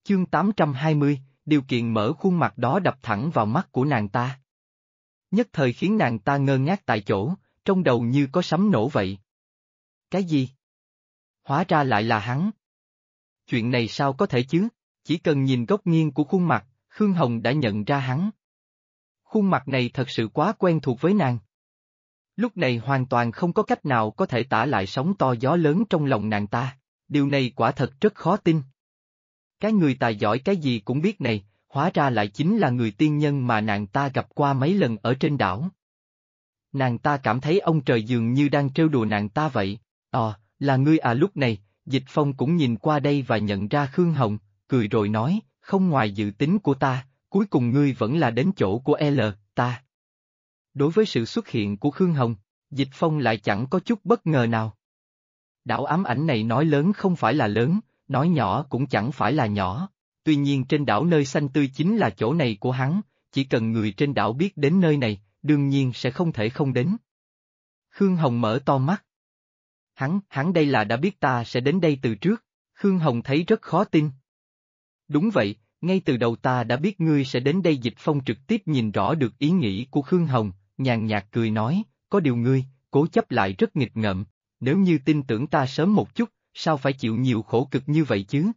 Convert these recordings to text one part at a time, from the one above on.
Chương 820, điều kiện mở khuôn mặt đó đập thẳng vào mắt của nàng ta. Nhất thời khiến nàng ta ngơ ngác tại chỗ, trong đầu như có sấm nổ vậy. Cái gì? Hóa ra lại là hắn. Chuyện này sao có thể chứ? Chỉ cần nhìn góc nghiêng của khuôn mặt, Khương Hồng đã nhận ra hắn. Khuôn mặt này thật sự quá quen thuộc với nàng. Lúc này hoàn toàn không có cách nào có thể tả lại sóng to gió lớn trong lòng nàng ta. Điều này quả thật rất khó tin. Cái người tài giỏi cái gì cũng biết này, hóa ra lại chính là người tiên nhân mà nàng ta gặp qua mấy lần ở trên đảo. Nàng ta cảm thấy ông trời dường như đang trêu đùa nàng ta vậy. Là ngươi à. Lúc này, Dịch Phong cũng nhìn qua đây và nhận ra Khương Hồng, cười rồi nói, không ngoài dự tính của ta, cuối cùng ngươi vẫn là đến chỗ của ta. Đối với sự xuất hiện của Khương Hồng, Dịch Phong lại chẳng có chút bất ngờ nào. Đảo ám ảnh này nói lớn không phải là lớn, nói nhỏ cũng chẳng phải là nhỏ, tuy nhiên trên đảo nơi xanh tươi chính là chỗ này của hắn, chỉ cần người trên đảo biết đến nơi này, đương nhiên sẽ không thể không đến. Khương Hồng mở to mắt. Hắn đây là đã biết ta sẽ đến đây từ trước, Khương Hồng thấy rất khó tin. Đúng vậy, ngay từ đầu ta đã biết ngươi sẽ đến đây. Dịch Phong trực tiếp nhìn rõ được ý nghĩ của Khương Hồng, nhàn nhạt cười nói, có điều ngươi, cố chấp lại rất nghịch ngợm, nếu như tin tưởng ta sớm một chút, sao phải chịu nhiều khổ cực như vậy chứ?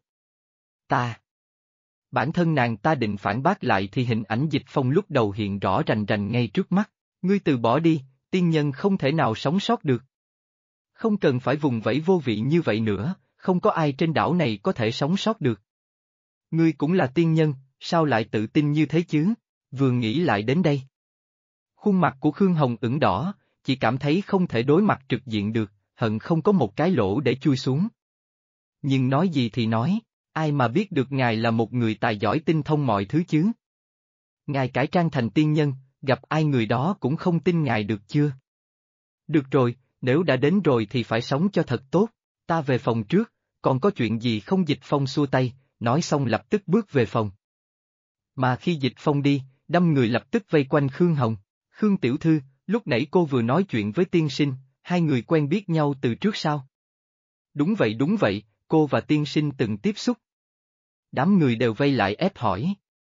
Bản thân nàng ta định phản bác lại thì hình ảnh Dịch Phong lúc đầu hiện rõ rành rành ngay trước mắt, ngươi từ bỏ đi, tiên nhân không thể nào sống sót được. Không cần phải vùng vẫy vô vị như vậy nữa, không có ai trên đảo này có thể sống sót được. Ngươi cũng là tiên nhân, sao lại tự tin như thế chứ? Vừa nghĩ lại đến đây. Khuôn mặt của Khương Hồng ửng đỏ, chỉ cảm thấy không thể đối mặt trực diện được, hận không có một cái lỗ để chui xuống. Nhưng nói gì thì nói, ai mà biết được ngài là một người tài giỏi tinh thông mọi thứ chứ? Ngài cải trang thành tiên nhân, gặp ai người đó cũng không tin ngài được chưa? Được rồi, nếu đã đến rồi thì phải sống cho thật tốt, ta về phòng trước, còn có chuyện gì không? Dịch Phong xua tay, nói xong lập tức bước về phòng. Mà khi Dịch Phong đi, đám người lập tức vây quanh Khương Hồng. Khương tiểu thư, lúc nãy cô vừa nói chuyện với tiên sinh, hai người quen biết nhau từ trước sao? Đúng vậy, cô và tiên sinh từng tiếp xúc. Đám người đều vây lại ép hỏi.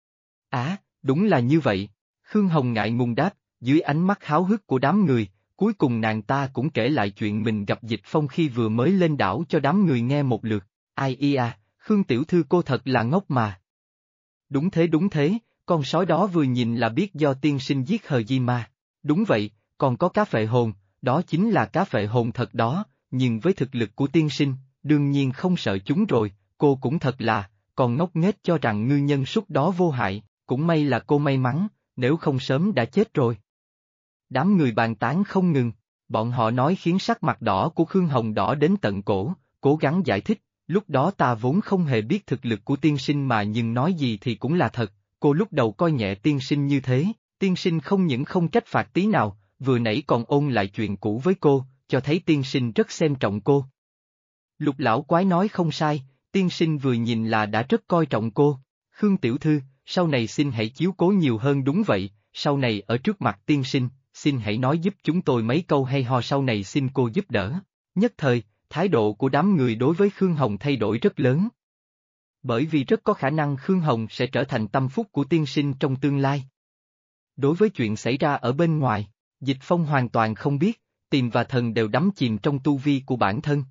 Đúng là như vậy. Khương Hồng ngại ngùng đáp, dưới ánh mắt háo hức của đám người, cuối cùng nàng ta cũng kể lại chuyện mình gặp Dịch Phong khi vừa mới lên đảo cho đám người nghe một lượt. Khương tiểu thư cô thật là ngốc mà. Đúng thế, con sói đó vừa nhìn là biết do tiên sinh giết hờ di ma. Đúng vậy, còn có cá phệ hồn, đó chính là cá phệ hồn thật đó, nhưng với thực lực của tiên sinh, đương nhiên không sợ chúng rồi, cô cũng thật là, còn ngốc nghếch cho rằng ngư nhân súc đó vô hại, cũng may là cô may mắn, nếu không sớm đã chết rồi. Đám người bàn tán không ngừng, bọn họ nói khiến sắc mặt đỏ của Khương Hồng đỏ đến tận cổ, cố gắng giải thích, lúc đó ta vốn không hề biết thực lực của tiên sinh mà nhưng nói gì thì cũng là thật, cô lúc đầu coi nhẹ tiên sinh như thế, tiên sinh không những không trách phạt tí nào, vừa nãy còn ôn lại chuyện cũ với cô, cho thấy tiên sinh rất xem trọng cô. Lục lão quái nói không sai, tiên sinh vừa nhìn là đã rất coi trọng cô, Khương tiểu thư, sau này xin hãy chiếu cố nhiều hơn. Đúng vậy, sau này ở trước mặt tiên sinh, xin hãy nói giúp chúng tôi mấy câu hay ho, sau này xin cô giúp đỡ. Nhất thời, thái độ của đám người đối với Khương Hồng thay đổi rất lớn. Bởi vì rất có khả năng Khương Hồng sẽ trở thành tâm phúc của tiên sinh trong tương lai. Đối với chuyện xảy ra ở bên ngoài, Dịch Phong hoàn toàn không biết, Tìm và Thần đều đắm chìm trong tu vi của bản thân.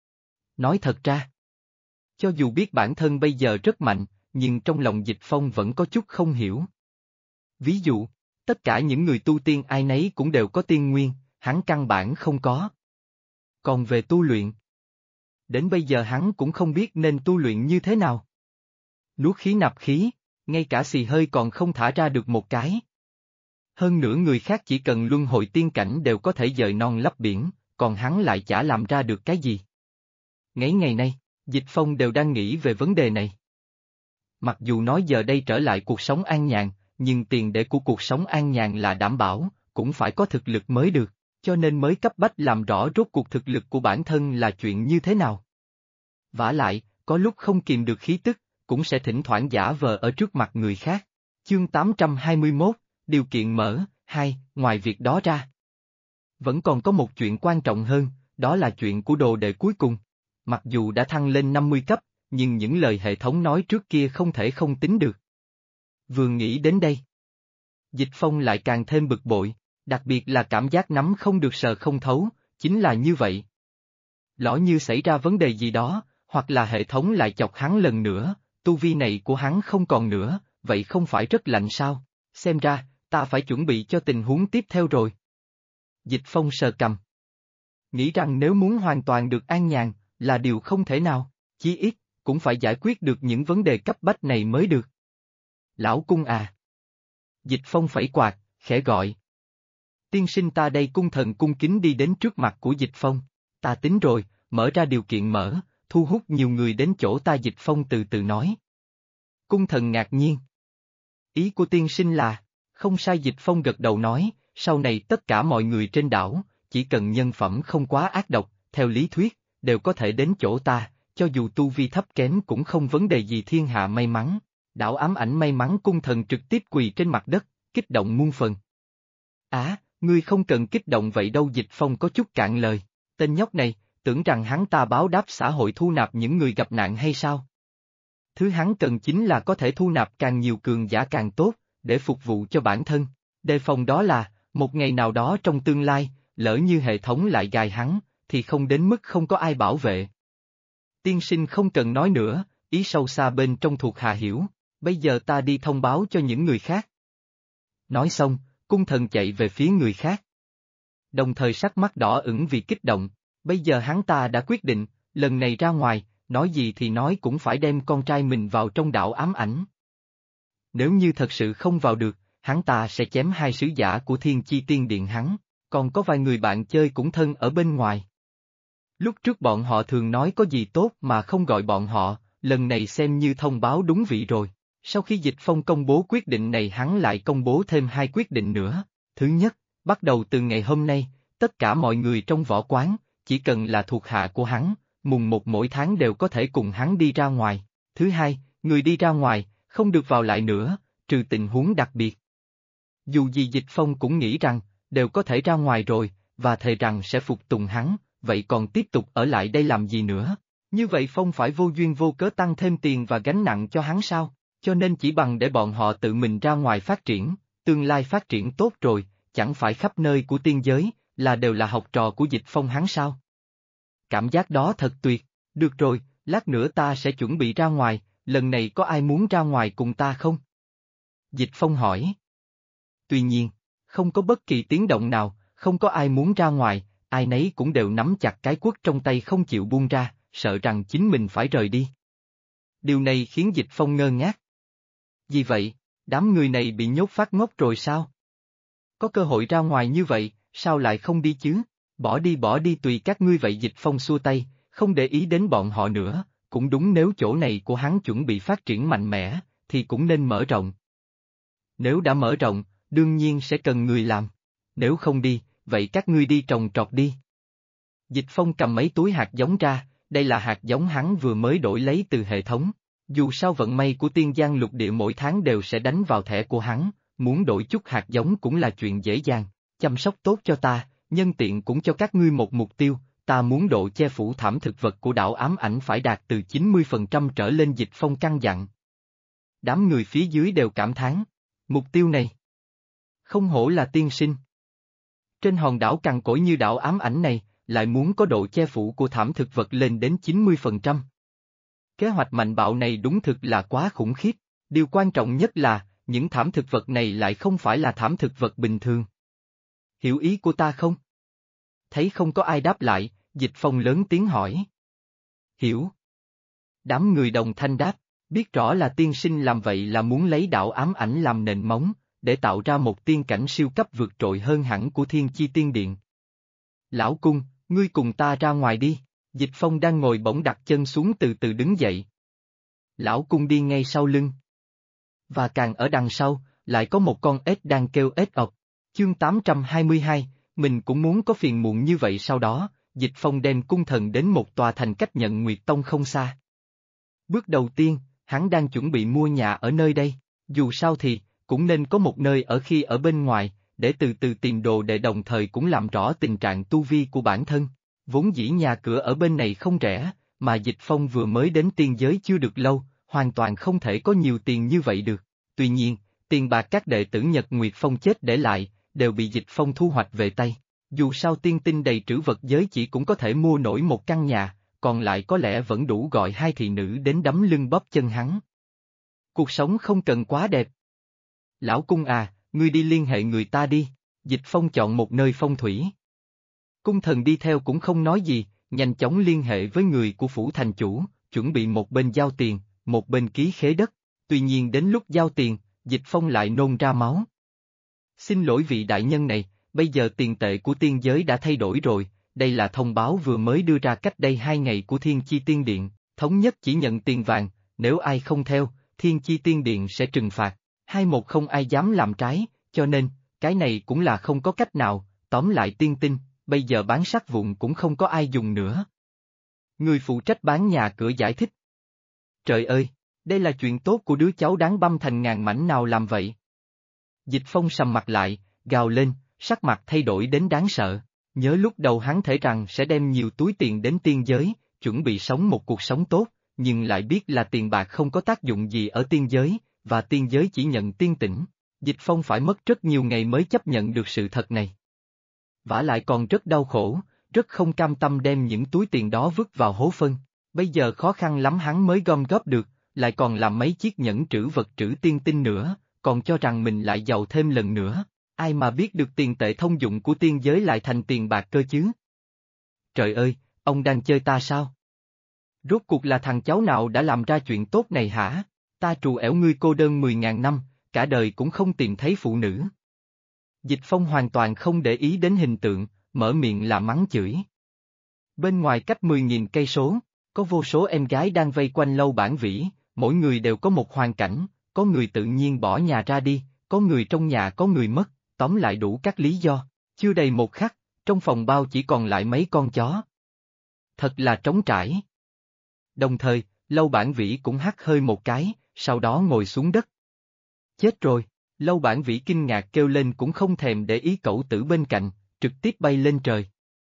Nói thật ra, cho dù biết bản thân bây giờ rất mạnh, nhưng trong lòng Dịch Phong vẫn có chút không hiểu. Ví dụ, tất cả những người tu tiên ai nấy cũng đều có tiên nguyên, hắn căn bản không có. Còn về tu luyện, đến bây giờ hắn cũng không biết nên tu luyện như thế nào. Nuốt khí nạp khí, ngay cả xì hơi còn không thả ra được một cái. Hơn nữa người khác chỉ cần luân hồi tiên cảnh đều có thể dời non lấp biển, còn hắn lại chả làm ra được cái gì. Ngay ngày nay, Dịch Phong đều đang nghĩ về vấn đề này. Mặc dù nói giờ đây trở lại cuộc sống an nhàn, nhưng tiền để của cuộc sống an nhàn là đảm bảo, cũng phải có thực lực mới được, cho nên mới cấp bách làm rõ rốt cuộc thực lực của bản thân là chuyện như thế nào. Vả lại, có lúc không kìm được khí tức, cũng sẽ thỉnh thoảng giả vờ ở trước mặt người khác. Chương 821, điều kiện mở, 2, ngoài việc đó ra. Vẫn còn có một chuyện quan trọng hơn, đó là chuyện của đồ đệ cuối cùng. Mặc dù đã thăng lên 50 cấp, nhưng những lời hệ thống nói trước kia không thể không tính được. Vừa nghĩ đến đây, Dịch Phong lại càng thêm bực bội, đặc biệt là cảm giác nắm không được sờ không thấu, chính là như vậy. Lỡ như xảy ra vấn đề gì đó, hoặc là hệ thống lại chọc hắn lần nữa, tu vi này của hắn không còn nữa, vậy không phải rất lạnh sao? Xem ra, ta phải chuẩn bị cho tình huống tiếp theo rồi. Dịch Phong sờ cằm. Nghĩ rằng nếu muốn hoàn toàn được an nhàn, là điều không thể nào, chí ít, cũng phải giải quyết được những vấn đề cấp bách này mới được. Lão cung à! Dịch Phong phẩy quạt, khẽ gọi. Tiên sinh ta đây cung thần cung kính đi đến trước mặt của Dịch Phong. Ta tính rồi, mở ra điều kiện mở, thu hút nhiều người đến chỗ ta. Dịch Phong từ từ nói. Cung thần ngạc nhiên. Ý của tiên sinh là, không sai. Dịch Phong gật đầu nói, sau này tất cả mọi người trên đảo, chỉ cần nhân phẩm không quá ác độc, theo lý thuyết, đều có thể đến chỗ ta, cho dù tu vi thấp kém cũng không vấn đề gì. Thiên hạ may mắn. Đảo ám ảnh may mắn cung thần trực tiếp quỳ trên mặt đất, kích động muôn phần. Ngươi không cần kích động vậy đâu. Dịch Phong có chút cạn lời, tên nhóc này, tưởng rằng hắn ta báo đáp xã hội thu nạp những người gặp nạn hay sao? Thứ hắn cần chính là có thể thu nạp càng nhiều cường giả càng tốt, để phục vụ cho bản thân, đề phòng đó là, một ngày nào đó trong tương lai, lỡ như hệ thống lại gài hắn, thì không đến mức không có ai bảo vệ. Tiên sinh không cần nói nữa, ý sâu xa bên trong thuộc hạ hiểu, bây giờ ta đi thông báo cho những người khác. Nói xong, cung thần chạy về phía người khác. Đồng thời sắc mắt đỏ ửng vì kích động, bây giờ hắn ta đã quyết định, lần này ra ngoài, nói gì thì nói cũng phải đem con trai mình vào trong đảo ám ảnh. Nếu như thật sự không vào được, hắn ta sẽ chém hai sứ giả của Thiên Chi Tiên Điện hắn, còn có vài người bạn chơi cũng thân ở bên ngoài. Lúc trước bọn họ thường nói có gì tốt mà không gọi bọn họ, lần này xem như thông báo đúng vị rồi. Sau khi Dịch Phong công bố quyết định này hắn lại công bố thêm hai quyết định nữa. Thứ nhất, bắt đầu từ ngày hôm nay, tất cả mọi người trong võ quán, chỉ cần là thuộc hạ của hắn, mùng 1 mỗi tháng đều có thể cùng hắn đi ra ngoài. Thứ hai, người đi ra ngoài, không được vào lại nữa, trừ tình huống đặc biệt. Dù gì Dịch Phong cũng nghĩ rằng, đều có thể ra ngoài rồi, và thề rằng sẽ phục tùng hắn, vậy còn tiếp tục ở lại đây làm gì nữa? Như vậy Phong phải vô duyên vô cớ tăng thêm tiền và gánh nặng cho hắn sao? Cho nên chỉ bằng để bọn họ tự mình ra ngoài phát triển, tương lai phát triển tốt rồi, chẳng phải khắp nơi của tiên giới, là đều là học trò của Dịch Phong hắn sao? Cảm giác đó thật tuyệt, được rồi, lát nữa ta sẽ chuẩn bị ra ngoài, lần này có ai muốn ra ngoài cùng ta không? Dịch Phong hỏi. Tuy nhiên, không có bất kỳ tiếng động nào, không có ai muốn ra ngoài, ai nấy cũng đều nắm chặt cái quất trong tay không chịu buông ra, sợ rằng chính mình phải rời đi. Điều này khiến Dịch Phong ngơ ngác. Gì vậy, đám người này bị nhốt phát ngốc rồi sao? Có cơ hội ra ngoài như vậy, sao lại không đi chứ? Bỏ đi tùy các ngươi vậy. Dịch Phong xua tay, không để ý đến bọn họ nữa, cũng đúng nếu chỗ này của hắn chuẩn bị phát triển mạnh mẽ, thì cũng nên mở rộng. Nếu đã mở rộng, đương nhiên sẽ cần người làm. Nếu không đi, vậy các ngươi đi trồng trọt đi. Dịch Phong cầm mấy túi hạt giống ra, đây là hạt giống hắn vừa mới đổi lấy từ hệ thống. Dù sao vận may của Tiên Giang lục địa mỗi tháng đều sẽ đánh vào thẻ của hắn, muốn đổi chút hạt giống cũng là chuyện dễ dàng. Chăm sóc tốt cho ta, nhân tiện cũng cho các ngươi một mục tiêu, ta muốn độ che phủ thảm thực vật của đảo ám ảnh phải đạt từ 90% trở lên. Dịch Phong căn dặn. Đám người phía dưới đều cảm thán. Mục tiêu này không hổ là tiên sinh. Trên hòn đảo cằn cỗi như đảo ám ảnh này, lại muốn có độ che phủ của thảm thực vật lên đến 90%. Kế hoạch mạnh bạo này đúng thực là quá khủng khiếp, điều quan trọng nhất là, những thảm thực vật này lại không phải là thảm thực vật bình thường. Hiểu ý của ta không? Thấy không có ai đáp lại, Dịch Phong lớn tiếng hỏi. Hiểu. Đám người đồng thanh đáp, biết rõ là tiên sinh làm vậy là muốn lấy đảo ám ảnh làm nền móng, để tạo ra một tiên cảnh siêu cấp vượt trội hơn hẳn của Thiên Chi Tiên Điện. Lão cung, ngươi cùng ta ra ngoài đi. Dịch Phong đang ngồi bỗng đặt chân xuống từ từ đứng dậy. Lão cung đi ngay sau lưng. Và càng ở đằng sau, lại có một con ếch đang kêu ếch ọc. Chương 822, mình cũng muốn có phiền muộn như vậy. Sau đó, Dịch Phong đem cung thần đến một tòa thành cách Nhận Nguyệt Tông không xa. Bước đầu tiên, hắn đang chuẩn bị mua nhà ở nơi đây, dù sao thì, cũng nên có một nơi ở khi ở bên ngoài, để từ từ tìm đồ để đồng thời cũng làm rõ tình trạng tu vi của bản thân. Vốn dĩ nhà cửa ở bên này không rẻ, mà Dịch Phong vừa mới đến tiên giới chưa được lâu, hoàn toàn không thể có nhiều tiền như vậy được. Tuy nhiên, tiền bạc các đệ tử Nhật Nguyệt Phong chết để lại, đều bị Dịch Phong thu hoạch về tay. Dù sao tiên tinh đầy trữ vật giới chỉ cũng có thể mua nổi một căn nhà, còn lại có lẽ vẫn đủ gọi hai thị nữ đến đấm lưng bóp chân hắn. Cuộc sống không cần quá đẹp. Lão cung à, ngươi đi liên hệ người ta đi. Dịch Phong chọn một nơi phong thủy. Cung thần đi theo cũng không nói gì, nhanh chóng liên hệ với người của phủ thành chủ, chuẩn bị một bên giao tiền, một bên ký khế đất. Tuy nhiên đến lúc giao tiền, Dịch Phong lại nôn ra máu. Xin lỗi vị đại nhân này, bây giờ tiền tệ của tiên giới đã thay đổi rồi, đây là thông báo vừa mới đưa ra cách đây 2 ngày của Thiên Chi Tiên Điện, thống nhất chỉ nhận tiền vàng, nếu ai không theo, Thiên Chi Tiên Điện sẽ trừng phạt, 21 không ai dám làm trái, cho nên, cái này cũng là không có cách nào, tóm lại tiên tinh, bây giờ bán sắt vụn cũng không có ai dùng nữa. Người phụ trách bán nhà cửa giải thích. Trời ơi, đây là chuyện tốt của đứa cháu đáng băm thành ngàn mảnh nào làm vậy? Dịch Phong sầm mặt lại, gào lên, sắc mặt thay đổi đến đáng sợ. Nhớ lúc đầu hắn thể rằng sẽ đem nhiều túi tiền đến tiên giới, chuẩn bị sống một cuộc sống tốt, nhưng lại biết là tiền bạc không có tác dụng gì ở tiên giới, và tiên giới chỉ nhận tiên tỉnh. Dịch Phong phải mất rất nhiều ngày mới chấp nhận được sự thật này. Vả lại còn rất đau khổ, rất không cam tâm đem những túi tiền đó vứt vào hố phân. Bây giờ khó khăn lắm hắn mới gom góp được, lại còn làm mấy chiếc nhẫn trữ vật trữ tiên tinh nữa, còn cho rằng mình lại giàu thêm lần nữa. Ai mà biết được tiền tệ thông dụng của tiên giới lại thành tiền bạc cơ chứ? Trời ơi, ông đang chơi ta sao? Rốt cuộc là thằng cháu nào đã làm ra chuyện tốt này hả? Ta trù ẻo ngươi cô đơn 10.000 năm, cả đời cũng không tìm thấy phụ nữ. Dịch Phong hoàn toàn không để ý đến hình tượng, mở miệng là mắng chửi. Bên ngoài cách 10.000 cây số, có vô số em gái đang vây quanh Lâu Bản Vĩ, mỗi người đều có một hoàn cảnh, có người tự nhiên bỏ nhà ra đi, có người trong nhà có người mất, tóm lại đủ các lý do. Chưa đầy một khắc, trong phòng bao chỉ còn lại mấy con chó. Thật là trống trải. Đồng thời, Lâu Bản Vĩ cũng hắt hơi một cái, sau đó ngồi xuống đất. Chết rồi, Lâu Bản Vĩ kinh ngạc kêu lên cũng không thèm để ý cẩu tử bên cạnh, trực tiếp bay lên trời.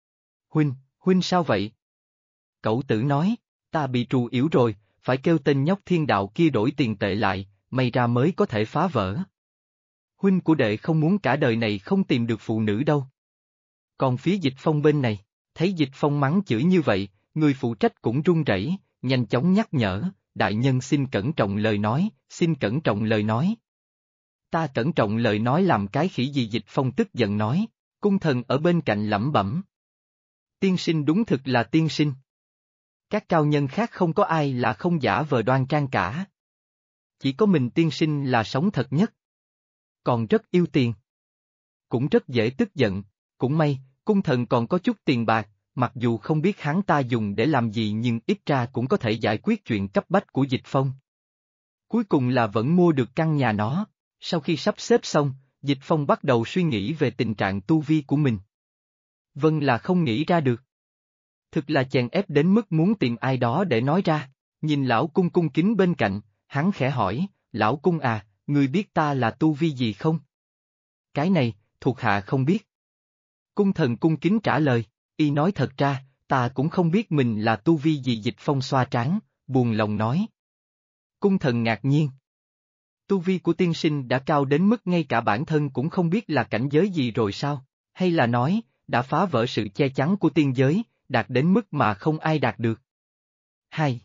Huynh sao vậy? Cẩu tử nói, ta bị trù yểu rồi, phải kêu tên nhóc thiên đạo kia đổi tiền tệ lại, may ra mới có thể phá vỡ. Huynh của đệ không muốn cả đời này không tìm được phụ nữ đâu. Còn phía Dịch Phong bên này, thấy Dịch Phong mắng chửi như vậy, người phụ trách cũng run rẩy, nhanh chóng nhắc nhở, đại nhân xin cẩn trọng lời nói, xin cẩn trọng lời nói. Ta cẩn trọng lời nói làm cái khỉ gì? Dịch Phong tức giận nói, cung thần ở bên cạnh lẩm bẩm. Tiên sinh đúng thực là tiên sinh. Các cao nhân khác không có ai là không giả vờ đoan trang cả. Chỉ có mình tiên sinh là sống thật nhất. Còn rất yêu tiền. Cũng rất dễ tức giận, cũng may, cung thần còn có chút tiền bạc, mặc dù không biết hắn ta dùng để làm gì nhưng ít ra cũng có thể giải quyết chuyện cấp bách của Dịch Phong. Cuối cùng là vẫn mua được căn nhà nó, sau khi sắp xếp xong, Dịch Phong bắt đầu suy nghĩ về tình trạng tu vi của mình. Vâng là không nghĩ ra được. Thực là chèn ép đến mức muốn tìm ai đó để nói ra, nhìn lão cung cung kính bên cạnh, hắn khẽ hỏi, lão cung à, ngươi biết ta là tu vi gì không? Cái này, thuộc hạ không biết. Cung thần cung kính trả lời, y nói thật ra, ta cũng không biết mình là tu vi gì. Dịch Phong xoa trán, buồn lòng nói. Cung thần ngạc nhiên. Tu vi của tiên sinh đã cao đến mức ngay cả bản thân cũng không biết là cảnh giới gì rồi sao, hay là nói, đã phá vỡ sự che chắn của tiên giới, đạt đến mức mà không ai đạt được. Hay.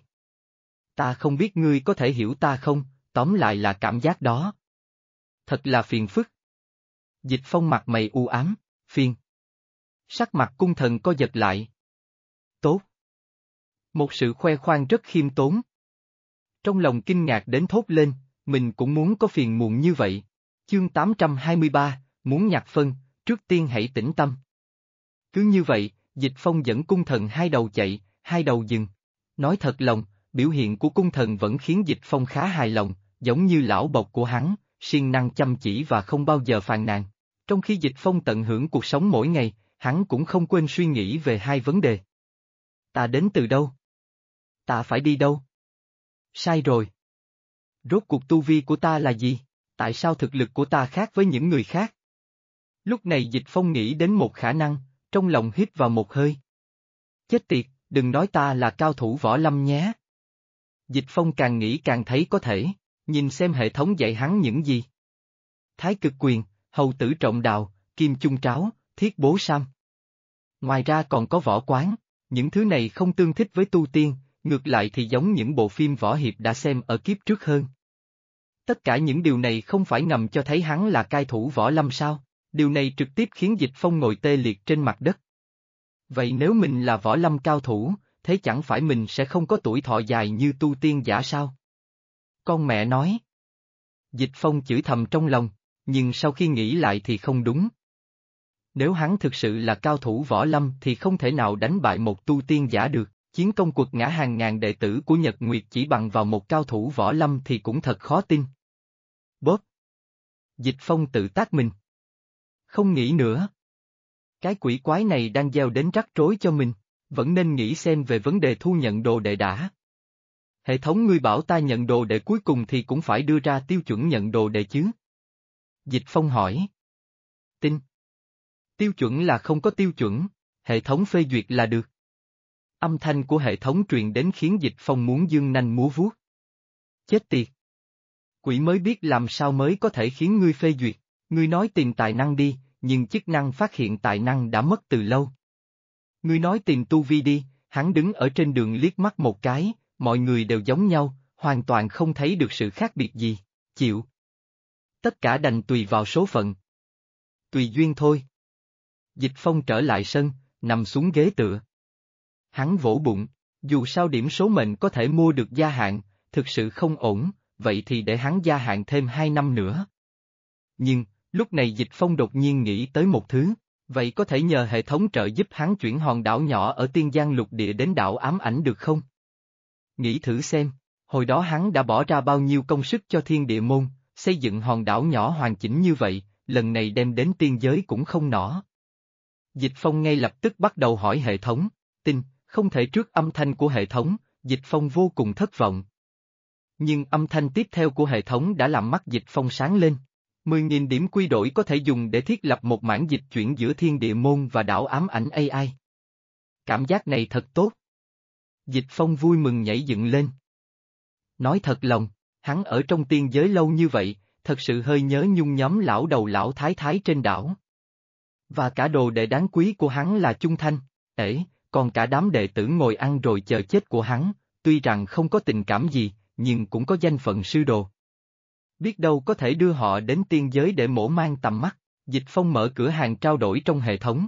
Ta không biết ngươi có thể hiểu ta không, tóm lại là cảm giác đó. Thật là phiền phức. Dịch Phong mặt mày u ám, phiền. Sắc mặt cung thần co giật lại. Tốt. Một sự khoe khoang rất khiêm tốn. Trong lòng kinh ngạc đến thốt lên, mình cũng muốn có phiền muộn như vậy. Chương 823, muốn nhặt phân, trước tiên hãy tĩnh tâm. Cứ như vậy, Dịch Phong dẫn cung thần hai đầu chạy, hai đầu dừng. Nói thật lòng, biểu hiện của cung thần vẫn khiến Dịch Phong khá hài lòng, giống như lão bộc của hắn, siêng năng chăm chỉ và không bao giờ phàn nàn. Trong khi Dịch Phong tận hưởng cuộc sống mỗi ngày, hắn cũng không quên suy nghĩ về hai vấn đề. Ta đến từ đâu? Ta phải đi đâu? Sai rồi. Rốt cuộc tu vi của ta là gì? Tại sao thực lực của ta khác với những người khác? Lúc này Dịch Phong nghĩ đến một khả năng, trong lòng hít vào một hơi. Chết tiệt, đừng nói ta là cao thủ võ lâm nhé. Dịch Phong càng nghĩ càng thấy có thể, nhìn xem hệ thống dạy hắn những gì. Thái cực quyền, hầu tử trọng đào, kim chung tráo, thiết bố sam. Ngoài ra còn có võ quán, những thứ này không tương thích với tu tiên, ngược lại thì giống những bộ phim võ hiệp đã xem ở kiếp trước hơn. Tất cả những điều này không phải ngầm cho thấy hắn là cai thủ võ lâm sao, điều này trực tiếp khiến Dịch Phong ngồi tê liệt trên mặt đất. Vậy nếu mình là võ lâm cao thủ, thế chẳng phải mình sẽ không có tuổi thọ dài như tu tiên giả sao? Con mẹ nói. Dịch Phong chửi thầm trong lòng, nhưng sau khi nghĩ lại thì không đúng. Nếu hắn thực sự là cao thủ võ lâm thì không thể nào đánh bại một tu tiên giả được, chiến công quật ngã hàng ngàn đệ tử của Nhật Nguyệt chỉ bằng vào một cao thủ võ lâm thì cũng thật khó tin. Bóp! Dịch Phong tự tát mình. Không nghĩ nữa. Cái quỷ quái này đang gieo đến rắc rối cho mình, vẫn nên nghĩ xem về vấn đề thu nhận đồ đệ đã. Hệ thống ngươi bảo ta nhận đồ đệ cuối cùng thì cũng phải đưa ra tiêu chuẩn nhận đồ đệ chứ? Dịch Phong hỏi. Tin. Tiêu chuẩn là không có tiêu chuẩn, hệ thống phê duyệt là được. Âm thanh của hệ thống truyền đến khiến Dịch Phong muốn giương nanh múa vuốt. Chết tiệt! Quỷ mới biết làm sao mới có thể khiến ngươi phê duyệt, ngươi nói tìm tài năng đi, nhưng chức năng phát hiện tài năng đã mất từ lâu. Ngươi nói tìm tu vi đi, hắn đứng ở trên đường liếc mắt một cái, mọi người đều giống nhau, hoàn toàn không thấy được sự khác biệt gì, chịu. Tất cả đành tùy vào số phận. Tùy duyên thôi. Dịch Phong trở lại sân, nằm xuống ghế tựa. Hắn vỗ bụng, dù sao điểm số mệnh có thể mua được gia hạn, thực sự không ổn, vậy thì để hắn gia hạn thêm 2 năm nữa. Nhưng, lúc này Dịch Phong đột nhiên nghĩ tới một thứ, vậy có thể nhờ hệ thống trợ giúp hắn chuyển hòn đảo nhỏ ở Tiên Giang lục địa đến đảo ám ảnh được không? Nghĩ thử xem, hồi đó hắn đã bỏ ra bao nhiêu công sức cho Thiên Địa Môn, xây dựng hòn đảo nhỏ hoàn chỉnh như vậy, lần này đem đến tiên giới cũng không nỏ. Dịch Phong ngay lập tức bắt đầu hỏi hệ thống, không thể trước âm thanh của hệ thống, Dịch Phong vô cùng thất vọng. Nhưng âm thanh tiếp theo của hệ thống đã làm mắt Dịch Phong sáng lên. 10.000 điểm quy đổi có thể dùng để thiết lập một mảng dịch chuyển giữa Thiên Địa Môn và đảo ám ảnh AI. Cảm giác này thật tốt. Dịch Phong vui mừng nhảy dựng lên. Nói thật lòng, hắn ở trong tiên giới lâu như vậy, thật sự hơi nhớ nhung nhóm lão đầu lão thái thái trên đảo. Và cả đồ đệ đáng quý của hắn là Chung Thanh, còn cả đám đệ tử ngồi ăn rồi chờ chết của hắn, tuy rằng không có tình cảm gì, nhưng cũng có danh phận sư đồ. Biết đâu có thể đưa họ đến tiên giới để mổ mang tầm mắt. Dịch Phong mở cửa hàng trao đổi trong hệ thống.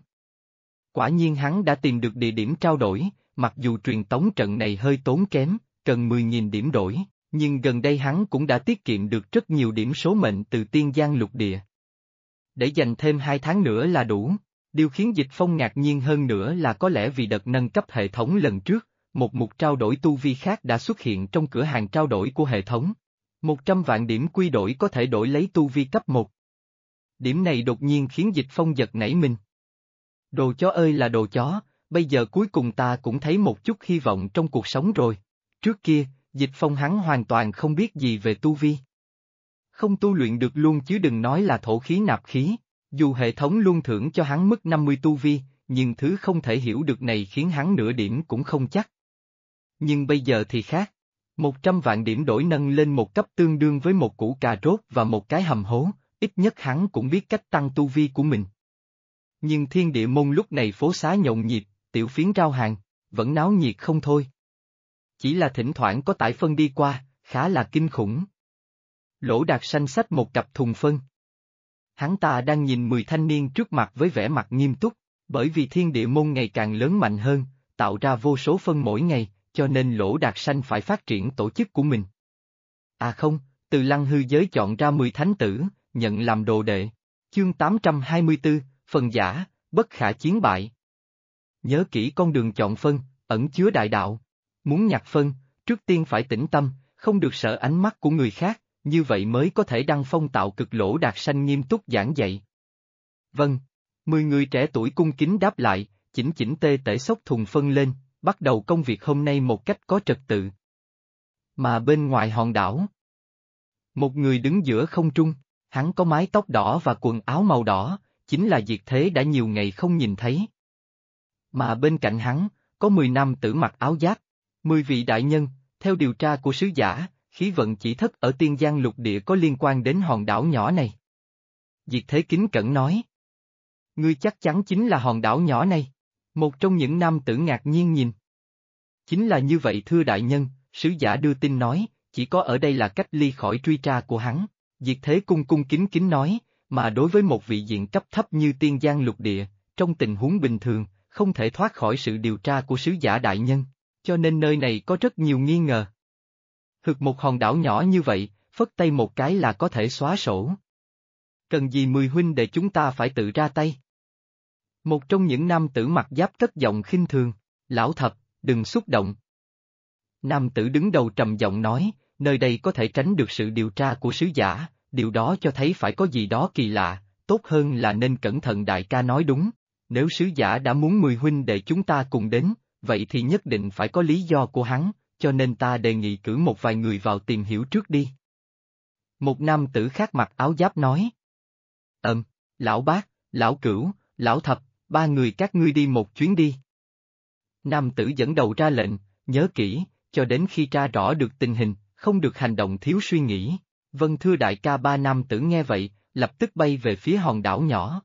Quả nhiên hắn đã tìm được địa điểm trao đổi, mặc dù truyền tống trận này hơi tốn kém, cần 10.000 điểm đổi, nhưng gần đây hắn cũng đã tiết kiệm được rất nhiều điểm số mệnh từ Tiên Giang lục địa. Để dành thêm 2 tháng nữa là đủ. Điều khiến Dịch Phong ngạc nhiên hơn nữa là có lẽ vì đợt nâng cấp hệ thống lần trước, một mục trao đổi tu vi khác đã xuất hiện trong cửa hàng trao đổi của hệ thống. 100 vạn điểm quy đổi có thể đổi lấy tu vi cấp 1. Điểm này đột nhiên khiến Dịch Phong giật nảy mình. Đồ chó ơi là đồ chó, bây giờ cuối cùng ta cũng thấy một chút hy vọng trong cuộc sống rồi. Trước kia, Dịch Phong hắn hoàn toàn không biết gì về tu vi. Không tu luyện được luôn chứ đừng nói là thổ khí nạp khí. Dù hệ thống luôn thưởng cho hắn mức 50 tu vi, nhưng thứ không thể hiểu được này khiến hắn nửa điểm cũng không chắc. Nhưng bây giờ thì khác. 100 vạn điểm đổi nâng lên một cấp tương đương với một củ cà rốt và một cái hầm hố, ít nhất hắn cũng biết cách tăng tu vi của mình. Nhưng Thiên Địa Môn lúc này phố xá nhộn nhịp, tiểu phiến rao hàng, vẫn náo nhiệt không thôi. Chỉ là thỉnh thoảng có tải phân đi qua, khá là kinh khủng. Lỗ Đạt Sanh xách một cặp thùng phân. Hắn ta đang nhìn 10 thanh niên trước mặt với vẻ mặt nghiêm túc, bởi vì Thiên Địa Môn ngày càng lớn mạnh hơn, tạo ra vô số phân mỗi ngày, cho nên Lỗ Đạt Sanh phải phát triển tổ chức của mình. À không, từ Lăng Hư giới chọn ra 10 thánh tử, nhận làm đồ đệ. Chương 824, phần giả, bất khả chiến bại. Nhớ kỹ con đường chọn phân, ẩn chứa đại đạo. Muốn nhặt phân, trước tiên phải tĩnh tâm, không được sợ ánh mắt của người khác, như vậy mới có thể đăng phong tạo cực. Lỗ Đạt Sanh nghiêm túc giảng dạy. Vâng, 10 người trẻ tuổi cung kính đáp lại, chỉnh chỉnh tề tề xốc thùng phân lên, bắt đầu công việc hôm nay một cách có trật tự. Mà bên ngoài hòn đảo, một người đứng giữa không trung, hắn có mái tóc đỏ và quần áo màu đỏ, chính là Diệt Thế đã nhiều ngày không nhìn thấy. Mà bên cạnh hắn, có 10 nam tử mặc áo giáp. 10 vị đại nhân, theo điều tra của sứ giả, khí vận chỉ thất ở Tiên Giang lục địa có liên quan đến hòn đảo nhỏ này. Diệt Thế kính cẩn nói. Ngươi chắc chắn chính là hòn đảo nhỏ này. Một trong những nam tử ngạc nhiên nhìn. Chính là như vậy thưa đại nhân, sứ giả đưa tin nói, chỉ có ở đây là cách ly khỏi truy tra của hắn. Diệt Thế cung cung kính kính nói, mà đối với một vị diện cấp thấp như Tiên Giang lục địa, trong tình huống bình thường, không thể thoát khỏi sự điều tra của sứ giả đại nhân, cho nên nơi này có rất nhiều nghi ngờ. Hực một hòn đảo nhỏ như vậy, phất tay một cái là có thể xóa sổ. Cần gì 10 huynh để chúng ta phải tự ra tay? Một trong những nam tử mặc giáp cất giọng khinh thường, lão thập, đừng xúc động. Nam tử đứng đầu trầm giọng nói, nơi đây có thể tránh được sự điều tra của sứ giả, điều đó cho thấy phải có gì đó kỳ lạ, tốt hơn là nên cẩn thận đại ca nói đúng. Nếu sứ giả đã muốn 10 huynh để chúng ta cùng đến, vậy thì nhất định phải có lý do của hắn, cho nên ta đề nghị cử một vài người vào tìm hiểu trước đi. Một nam tử khác mặc áo giáp nói. Lão bác, lão cửu, lão thập, 3 người các ngươi đi một chuyến đi. Nam tử dẫn đầu ra lệnh, nhớ kỹ, cho đến khi tra rõ được tình hình, không được hành động thiếu suy nghĩ. Vâng thưa đại ca. 3 nam tử nghe vậy, lập tức bay về phía hòn đảo nhỏ.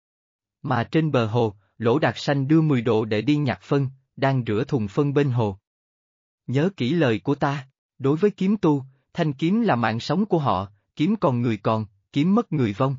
Mà trên bờ hồ, Lỗ Đạt Sanh đưa 10 độ để đi nhặt phân, đang rửa thùng phân bên hồ. Nhớ kỹ lời của ta, đối với kiếm tu, thanh kiếm là mạng sống của họ, kiếm còn người còn, kiếm mất người vong.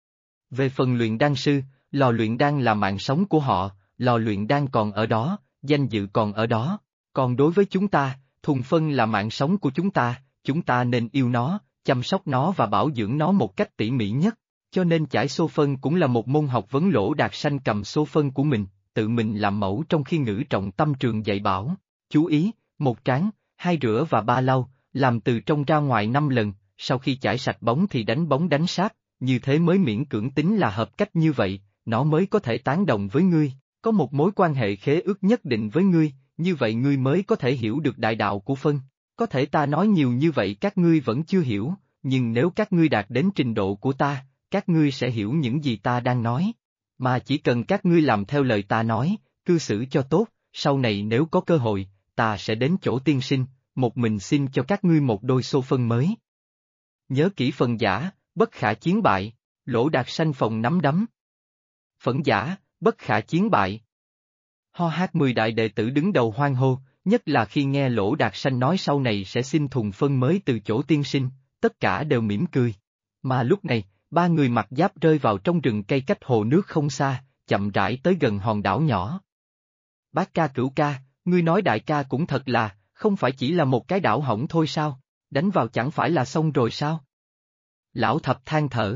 Về phần luyện đan sư, lò luyện đan là mạng sống của họ, lò luyện đan còn ở đó, danh dự còn ở đó. Còn đối với chúng ta, thùng phân là mạng sống của chúng ta nên yêu nó, chăm sóc nó và bảo dưỡng nó một cách tỉ mỉ nhất. Cho nên chải xô phân cũng là một môn học vấn. Lỗ Đạt Sanh cầm xô phân của mình, tự mình làm mẫu trong khi ngữ trọng tâm trường dạy bảo. Chú ý, 1 tráng, 2 rửa và 3 lau, làm từ trong ra ngoài 5 lần, sau khi chải sạch bóng thì đánh bóng đánh sáp, như thế mới miễn cưỡng tính là hợp cách. Như vậy, nó mới có thể tán đồng với ngươi, có một mối quan hệ khế ước nhất định với ngươi, như vậy ngươi mới có thể hiểu được đại đạo của phân. Có thể ta nói nhiều như vậy các ngươi vẫn chưa hiểu, nhưng nếu các ngươi đạt đến trình độ của ta, các ngươi sẽ hiểu những gì ta đang nói. Mà chỉ cần các ngươi làm theo lời ta nói, cư xử cho tốt, sau này nếu có cơ hội, ta sẽ đến chỗ tiên sinh, một mình xin cho các ngươi một đôi xô phân mới. Nhớ kỹ phần giả, bất khả chiến bại. Lỗ Đạt Sanh phòng nắm đấm. Phẫn giả, bất khả chiến bại. Ho hát 10 đại đệ tử đứng đầu hoan hô, nhất là khi nghe Lỗ Đạt Sanh nói sau này sẽ xin thùng phân mới từ chỗ tiên sinh, tất cả đều mỉm cười. Mà lúc này, 3 người mặc giáp rơi vào trong rừng cây cách hồ nước không xa, chậm rãi tới gần hòn đảo nhỏ. Bác ca cửu ca, ngươi nói đại ca cũng thật là, không phải chỉ là một cái đảo hỏng thôi sao, đánh vào chẳng phải là xong rồi sao? Lão thập than thở.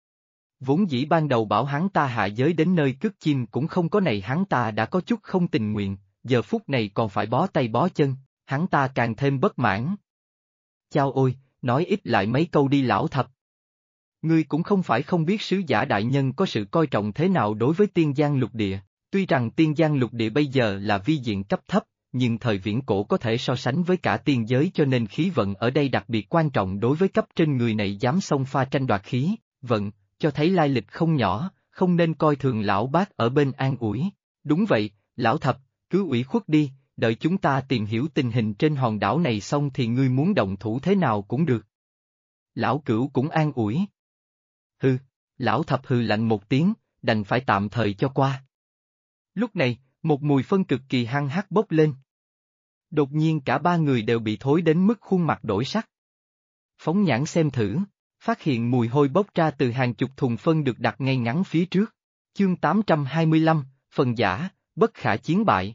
Vốn dĩ ban đầu bảo hắn ta hạ giới đến nơi cất chim cũng không có này, hắn ta đã có chút không tình nguyện, giờ phút này còn phải bó tay bó chân, hắn ta càng thêm bất mãn. Chao ôi, nói ít lại mấy câu đi lão thập. Ngươi cũng không phải không biết sứ giả đại nhân có sự coi trọng thế nào đối với Tiên Giang lục địa, tuy rằng Tiên Giang lục địa bây giờ là vi diện cấp thấp, nhưng thời viễn cổ có thể so sánh với cả tiên giới, cho nên khí vận ở đây đặc biệt quan trọng đối với cấp trên. Người này dám xông pha tranh đoạt khí vận, cho thấy lai lịch không nhỏ, không nên coi thường lão bác ở bên an ủi. Đúng vậy, lão thập, cứ ủy khuất đi, đợi chúng ta tìm hiểu tình hình trên hòn đảo này xong thì ngươi muốn động thủ thế nào cũng được. Lão cửu cũng an ủi. Hừ, lão thập hừ lạnh một tiếng, đành phải tạm thời cho qua. Lúc này, một mùi phân cực kỳ hăng hắc bốc lên. Đột nhiên cả 3 người đều bị thối đến mức khuôn mặt đổi sắc. Phóng nhãn xem thử, phát hiện mùi hôi bốc ra từ hàng chục thùng phân được đặt ngay ngắn phía trước. Chương 825, phần giả, bất khả chiến bại.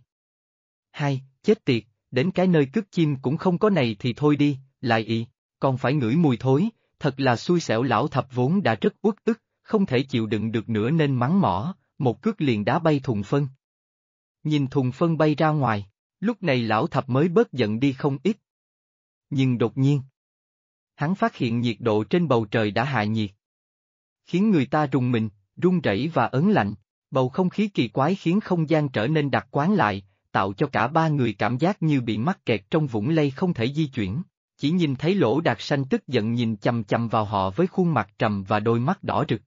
Chết tiệt, đến cái nơi cất chim cũng không có này thì thôi đi, lại còn phải ngửi mùi thối, thật là xui xẻo. Lão thập vốn đã rất uất ức, không thể chịu đựng được nữa nên mắng mỏ, một cước liền đá bay thùng phân. Nhìn thùng phân bay ra ngoài, lúc này lão thập mới bớt giận đi không ít. Nhưng đột nhiên, hắn phát hiện nhiệt độ trên bầu trời đã hạ nhiệt, khiến người ta rùng mình, run rẩy và ớn lạnh. Bầu không khí kỳ quái khiến không gian trở nên đặc quán lại, tạo cho cả 3 người cảm giác như bị mắc kẹt trong vũng lây không thể di chuyển. Chỉ nhìn thấy Lỗ Đạt Sanh tức giận nhìn chằm chằm vào họ với khuôn mặt trầm và đôi mắt đỏ rực.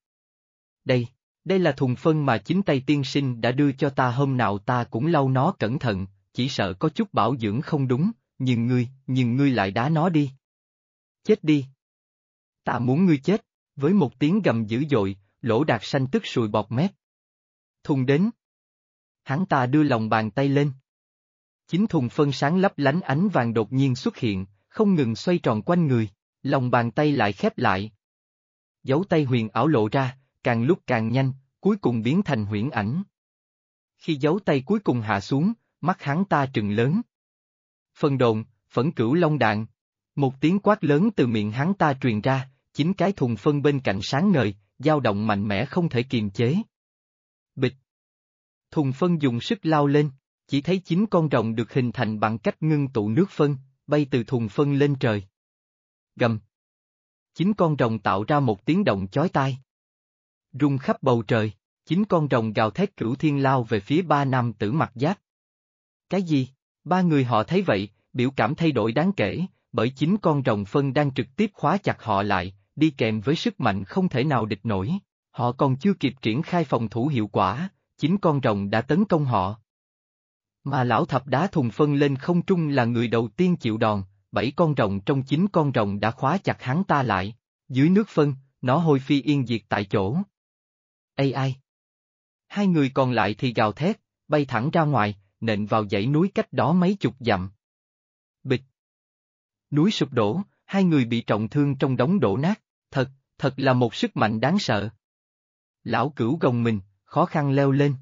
Đây là thùng phân mà chính tay tiên sinh đã đưa cho ta, hôm nào ta cũng lau nó cẩn thận, chỉ sợ có chút bảo dưỡng không đúng, nhưng ngươi lại đá nó đi. Chết đi. Ta muốn ngươi chết, với một tiếng gầm dữ dội, Lỗ Đạt Sanh tức sùi bọt mép. Thùng đến. Hắn ta đưa lòng bàn tay lên. 9 thùng phân sáng lấp lánh ánh vàng đột nhiên xuất hiện, không ngừng xoay tròn quanh người, lòng bàn tay lại khép lại. Dấu tay huyền ảo lộ ra, càng lúc càng nhanh, cuối cùng biến thành huyễn ảnh. Khi dấu tay cuối cùng hạ xuống, mắt hắn ta trừng lớn. Phân đồn, Phẫn Cửu Long Đạn. Một tiếng quát lớn từ miệng hắn ta truyền ra, 9 cái thùng phân bên cạnh sáng ngời, dao động mạnh mẽ không thể kiềm chế. Bịch. Thùng phân dùng sức lao lên, chỉ thấy 9 con rồng được hình thành bằng cách ngưng tụ nước phân, bay từ thùng phân lên trời. Gầm. 9 con rồng tạo ra một tiếng động chói tai. Rung khắp bầu trời, 9 con rồng gào thét cửu thiên lao về phía 3 nam tử mặc giáp. Cái gì? 3 người họ thấy vậy, biểu cảm thay đổi đáng kể, bởi 9 con rồng phân đang trực tiếp khóa chặt họ lại, đi kèm với sức mạnh không thể nào địch nổi. Họ còn chưa kịp triển khai phòng thủ hiệu quả, 9 con rồng đã tấn công họ. Mà lão thập đá thùng phân lên không trung là người đầu tiên chịu đòn, 7 con rồng trong 9 con rồng đã khóa chặt hắn ta lại. Dưới nước phân, nó hôi phi yên diệt tại chỗ. Ai? 2 người còn lại thì gào thét, bay thẳng ra ngoài, nện vào dãy núi cách đó mấy chục dặm. Bịch. Núi sụp đổ, 2 người bị trọng thương trong đống đổ nát, thật là một sức mạnh đáng sợ. Lão Cửu gồng mình, khó khăn leo lên.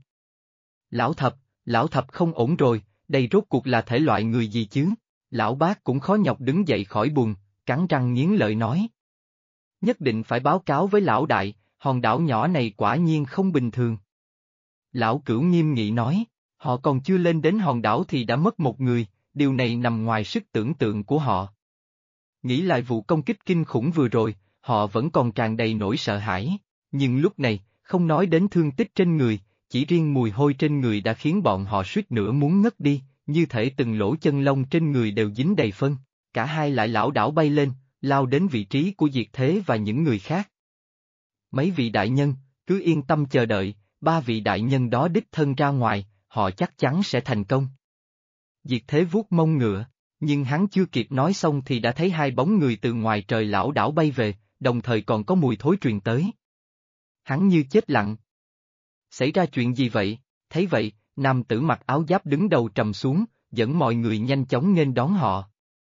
Lão thập không ổn rồi, đây rốt cuộc là thể loại người gì chứ? Lão Bác cũng khó nhọc đứng dậy khỏi buồng, cắn răng nghiến lợi nói. Nhất định phải báo cáo với lão đại, hòn đảo nhỏ này quả nhiên không bình thường. Lão Cửu nghiêm nghị nói, họ còn chưa lên đến hòn đảo thì đã mất một người, điều này nằm ngoài sức tưởng tượng của họ. Nghĩ lại vụ công kích kinh khủng vừa rồi, họ vẫn còn tràn đầy nỗi sợ hãi, nhưng lúc này, không nói đến thương tích trên người, chỉ riêng mùi hôi trên người đã khiến bọn họ suýt nữa muốn ngất đi, như thể từng lỗ chân lông trên người đều dính đầy phân. Cả hai lại lảo đảo bay lên, lao đến vị trí của Diệt Thế và những người khác. Mấy vị đại nhân, cứ yên tâm chờ đợi, 3 vị đại nhân đó đích thân ra ngoài, họ chắc chắn sẽ thành công. Diệt Thế vuốt mông ngựa, nhưng hắn chưa kịp nói xong thì đã thấy 2 bóng người từ ngoài trời lảo đảo bay về, đồng thời còn có mùi thối truyền tới. Hắn như chết lặng. Xảy ra chuyện gì vậy? Thấy vậy, nam tử mặc áo giáp đứng đầu trầm xuống, dẫn mọi người nhanh chóng nghênh đón họ.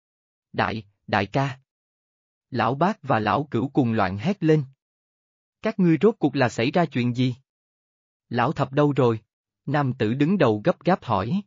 Đại ca. Lão Bác và lão Cửu cùng loạn hét lên. Các ngươi rốt cuộc là xảy ra chuyện gì? Lão Thập đâu rồi? Nam tử đứng đầu gấp gáp hỏi.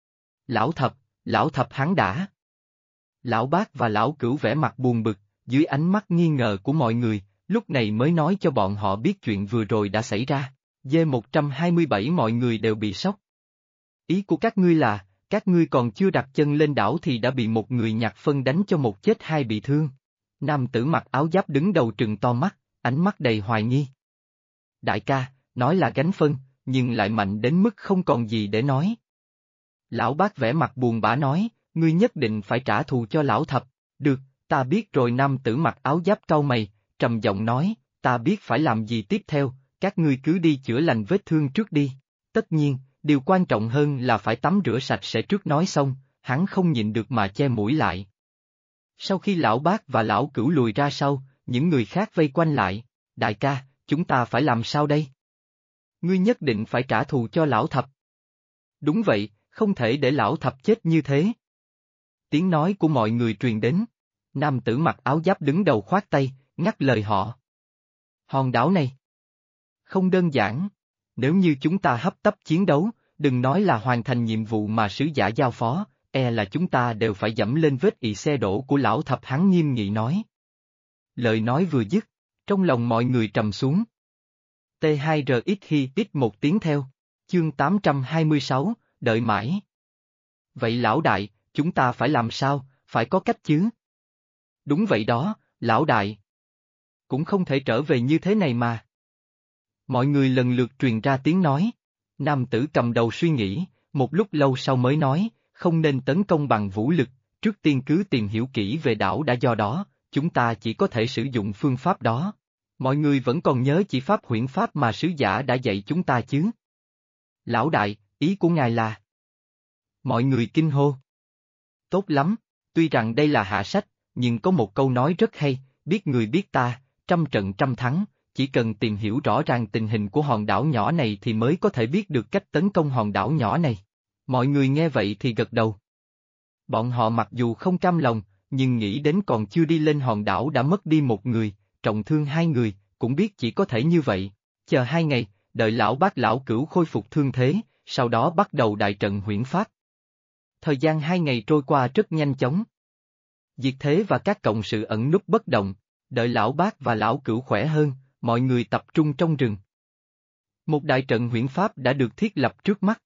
Lão Thập hắn đã. Lão Bác và lão Cửu vẻ mặt buồn bực, dưới ánh mắt nghi ngờ của mọi người, lúc này mới nói cho bọn họ biết chuyện vừa rồi đã xảy ra. D127 mọi người đều bị sốc. Ý của các ngươi là, các ngươi còn chưa đặt chân lên đảo thì đã bị một người nhặt phân đánh cho một chết 2 bị thương. Nam tử mặc áo giáp đứng đầu trừng to mắt, ánh mắt đầy hoài nghi. Đại ca, nói là gánh phân, nhưng lại mạnh đến mức không còn gì để nói. Lão Bác vẻ mặt buồn bã nói, ngươi nhất định phải trả thù cho lão Thập. Được, ta biết rồi. Nam tử mặc áo giáp cau mày, trầm giọng nói, ta biết phải làm gì tiếp theo, các ngươi cứ đi chữa lành vết thương trước đi. Tất nhiên, điều quan trọng hơn là phải tắm rửa sạch sẽ trước. Nói xong, hắn không nhịn được mà che mũi lại. Sau khi lão Bác và lão Cửu lùi ra sau, những người khác vây quanh lại. Đại ca, chúng ta phải làm sao đây? Ngươi nhất định phải trả thù cho lão Thập. Đúng vậy, không thể để lão Thập chết như thế. Tiếng nói của mọi người truyền đến. Nam tử mặc áo giáp đứng đầu khoát tay, ngắt lời họ. Hòn đảo này không đơn giản. Nếu như chúng ta hấp tấp chiến đấu, đừng nói là hoàn thành nhiệm vụ mà sứ giả giao phó, là chúng ta đều phải dẫm lên vết ị xe đổ của lão Thập. Hắn nghiêm nghị nói. Lời nói vừa dứt, trong lòng mọi người trầm xuống. T2RXHX một tiếng theo. Chương 826, đợi mãi. Vậy lão đại, chúng ta phải làm sao, phải có cách chứ? Đúng vậy đó, lão đại. Cũng không thể trở về như thế này mà. Mọi người lần lượt truyền ra tiếng nói. Nam tử cầm đầu suy nghĩ, một lúc lâu sau mới nói, không nên tấn công bằng vũ lực, trước tiên cứ tìm hiểu kỹ về đảo đã, do đó, chúng ta chỉ có thể sử dụng phương pháp đó. Mọi người vẫn còn nhớ chỉ pháp huyễn pháp mà sứ giả đã dạy chúng ta chứ? Lão đại, ý của ngài là? Mọi người kinh hô. Tốt lắm, tuy rằng đây là hạ sách, nhưng có một câu nói rất hay, biết người biết ta, trăm trận trăm thắng, chỉ cần tìm hiểu rõ ràng tình hình của hòn đảo nhỏ này thì mới có thể biết được cách tấn công hòn đảo nhỏ này. Mọi người nghe vậy thì gật đầu. Bọn họ mặc dù không cam lòng, nhưng nghĩ đến còn chưa đi lên hòn đảo đã mất đi một người, trọng thương hai người, cũng biết chỉ có thể như vậy. Chờ 2 ngày, đợi lão bác lão cửu khôi phục thương thế, sau đó bắt đầu đại trận huyễn pháp. Thời gian 2 ngày trôi qua rất nhanh chóng. Diệt Thế và các cộng sự ẩn núp bất động, đợi lão bác và lão cửu khỏe hơn, mọi người tập trung trong rừng. Một đại trận huyễn pháp đã được thiết lập trước mắt.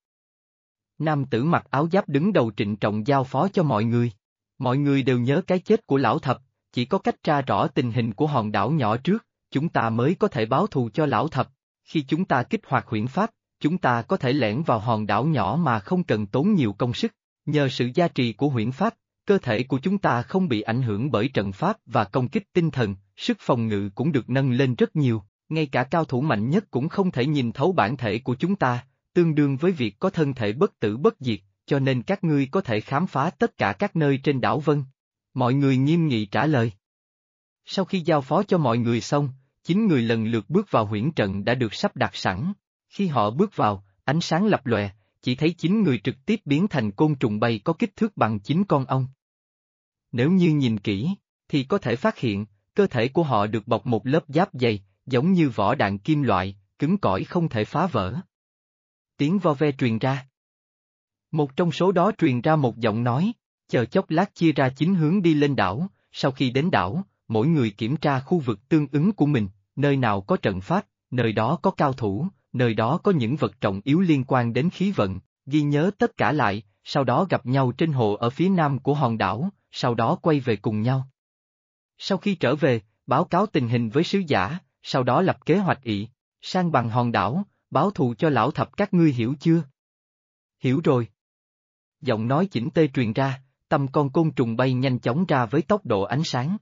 Nam tử mặc áo giáp đứng đầu trịnh trọng giao phó cho mọi người. Mọi người đều nhớ cái chết của lão thập, chỉ có cách tra rõ tình hình của hòn đảo nhỏ trước, chúng ta mới có thể báo thù cho lão thập. Khi chúng ta kích hoạt huyễn pháp, chúng ta có thể lẻn vào hòn đảo nhỏ mà không cần tốn nhiều công sức. Nhờ sự gia trì của huyễn pháp, cơ thể của chúng ta không bị ảnh hưởng bởi trận pháp và công kích tinh thần, sức phòng ngự cũng được nâng lên rất nhiều, ngay cả cao thủ mạnh nhất cũng không thể nhìn thấu bản thể của chúng ta, tương đương với việc có thân thể bất tử bất diệt, cho nên các ngươi có thể khám phá tất cả các nơi trên đảo Vân. Mọi người nghiêm nghị trả lời. Sau khi giao phó cho mọi người xong, 9 người lần lượt bước vào huyễn trận đã được sắp đặt sẵn. Khi họ bước vào, ánh sáng lập lòe, chỉ thấy 9 người trực tiếp biến thành côn trùng bay có kích thước bằng 9 con ong. Nếu như nhìn kỹ, thì có thể phát hiện, cơ thể của họ được bọc một lớp giáp dày, giống như vỏ đạn kim loại, cứng cỏi không thể phá vỡ. Tiếng vo ve truyền ra. Một trong số đó truyền ra một giọng nói, chờ chốc lát chia ra 9 hướng đi lên đảo, sau khi đến đảo, mỗi người kiểm tra khu vực tương ứng của mình, nơi nào có trận pháp, nơi đó có cao thủ, nơi đó có những vật trọng yếu liên quan đến khí vận, ghi nhớ tất cả lại, sau đó gặp nhau trên hồ ở phía nam của hòn đảo, sau đó quay về cùng nhau. Sau khi trở về, báo cáo tình hình với sứ giả, sau đó lập kế hoạch sang bằng hòn đảo, báo thù cho lão thập các ngươi hiểu chưa? Hiểu rồi. Giọng nói chỉnh tê truyền ra, tầm con côn trùng bay nhanh chóng ra với tốc độ ánh sáng.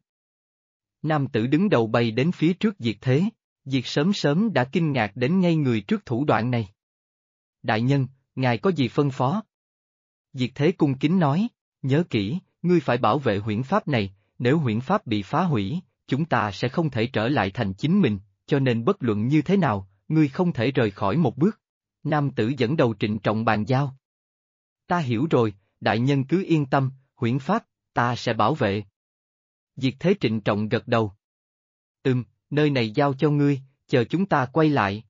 Nam tử đứng đầu bay đến phía trước Diệt Thế, Diệt sớm sớm đã kinh ngạc đến ngay người trước thủ đoạn này. Đại nhân, ngài có gì phân phó? Diệt Thế cung kính nói, nhớ kỹ, ngươi phải bảo vệ huyễn pháp này, nếu huyễn pháp bị phá hủy, chúng ta sẽ không thể trở lại thành chính mình, cho nên bất luận như thế nào, ngươi không thể rời khỏi một bước. Nam tử dẫn đầu trịnh trọng bàn giao. Ta hiểu rồi, đại nhân cứ yên tâm, huyễn pháp, ta sẽ bảo vệ. Diệt Thế trịnh trọng gật đầu. Nơi này giao cho ngươi, chờ chúng ta quay lại.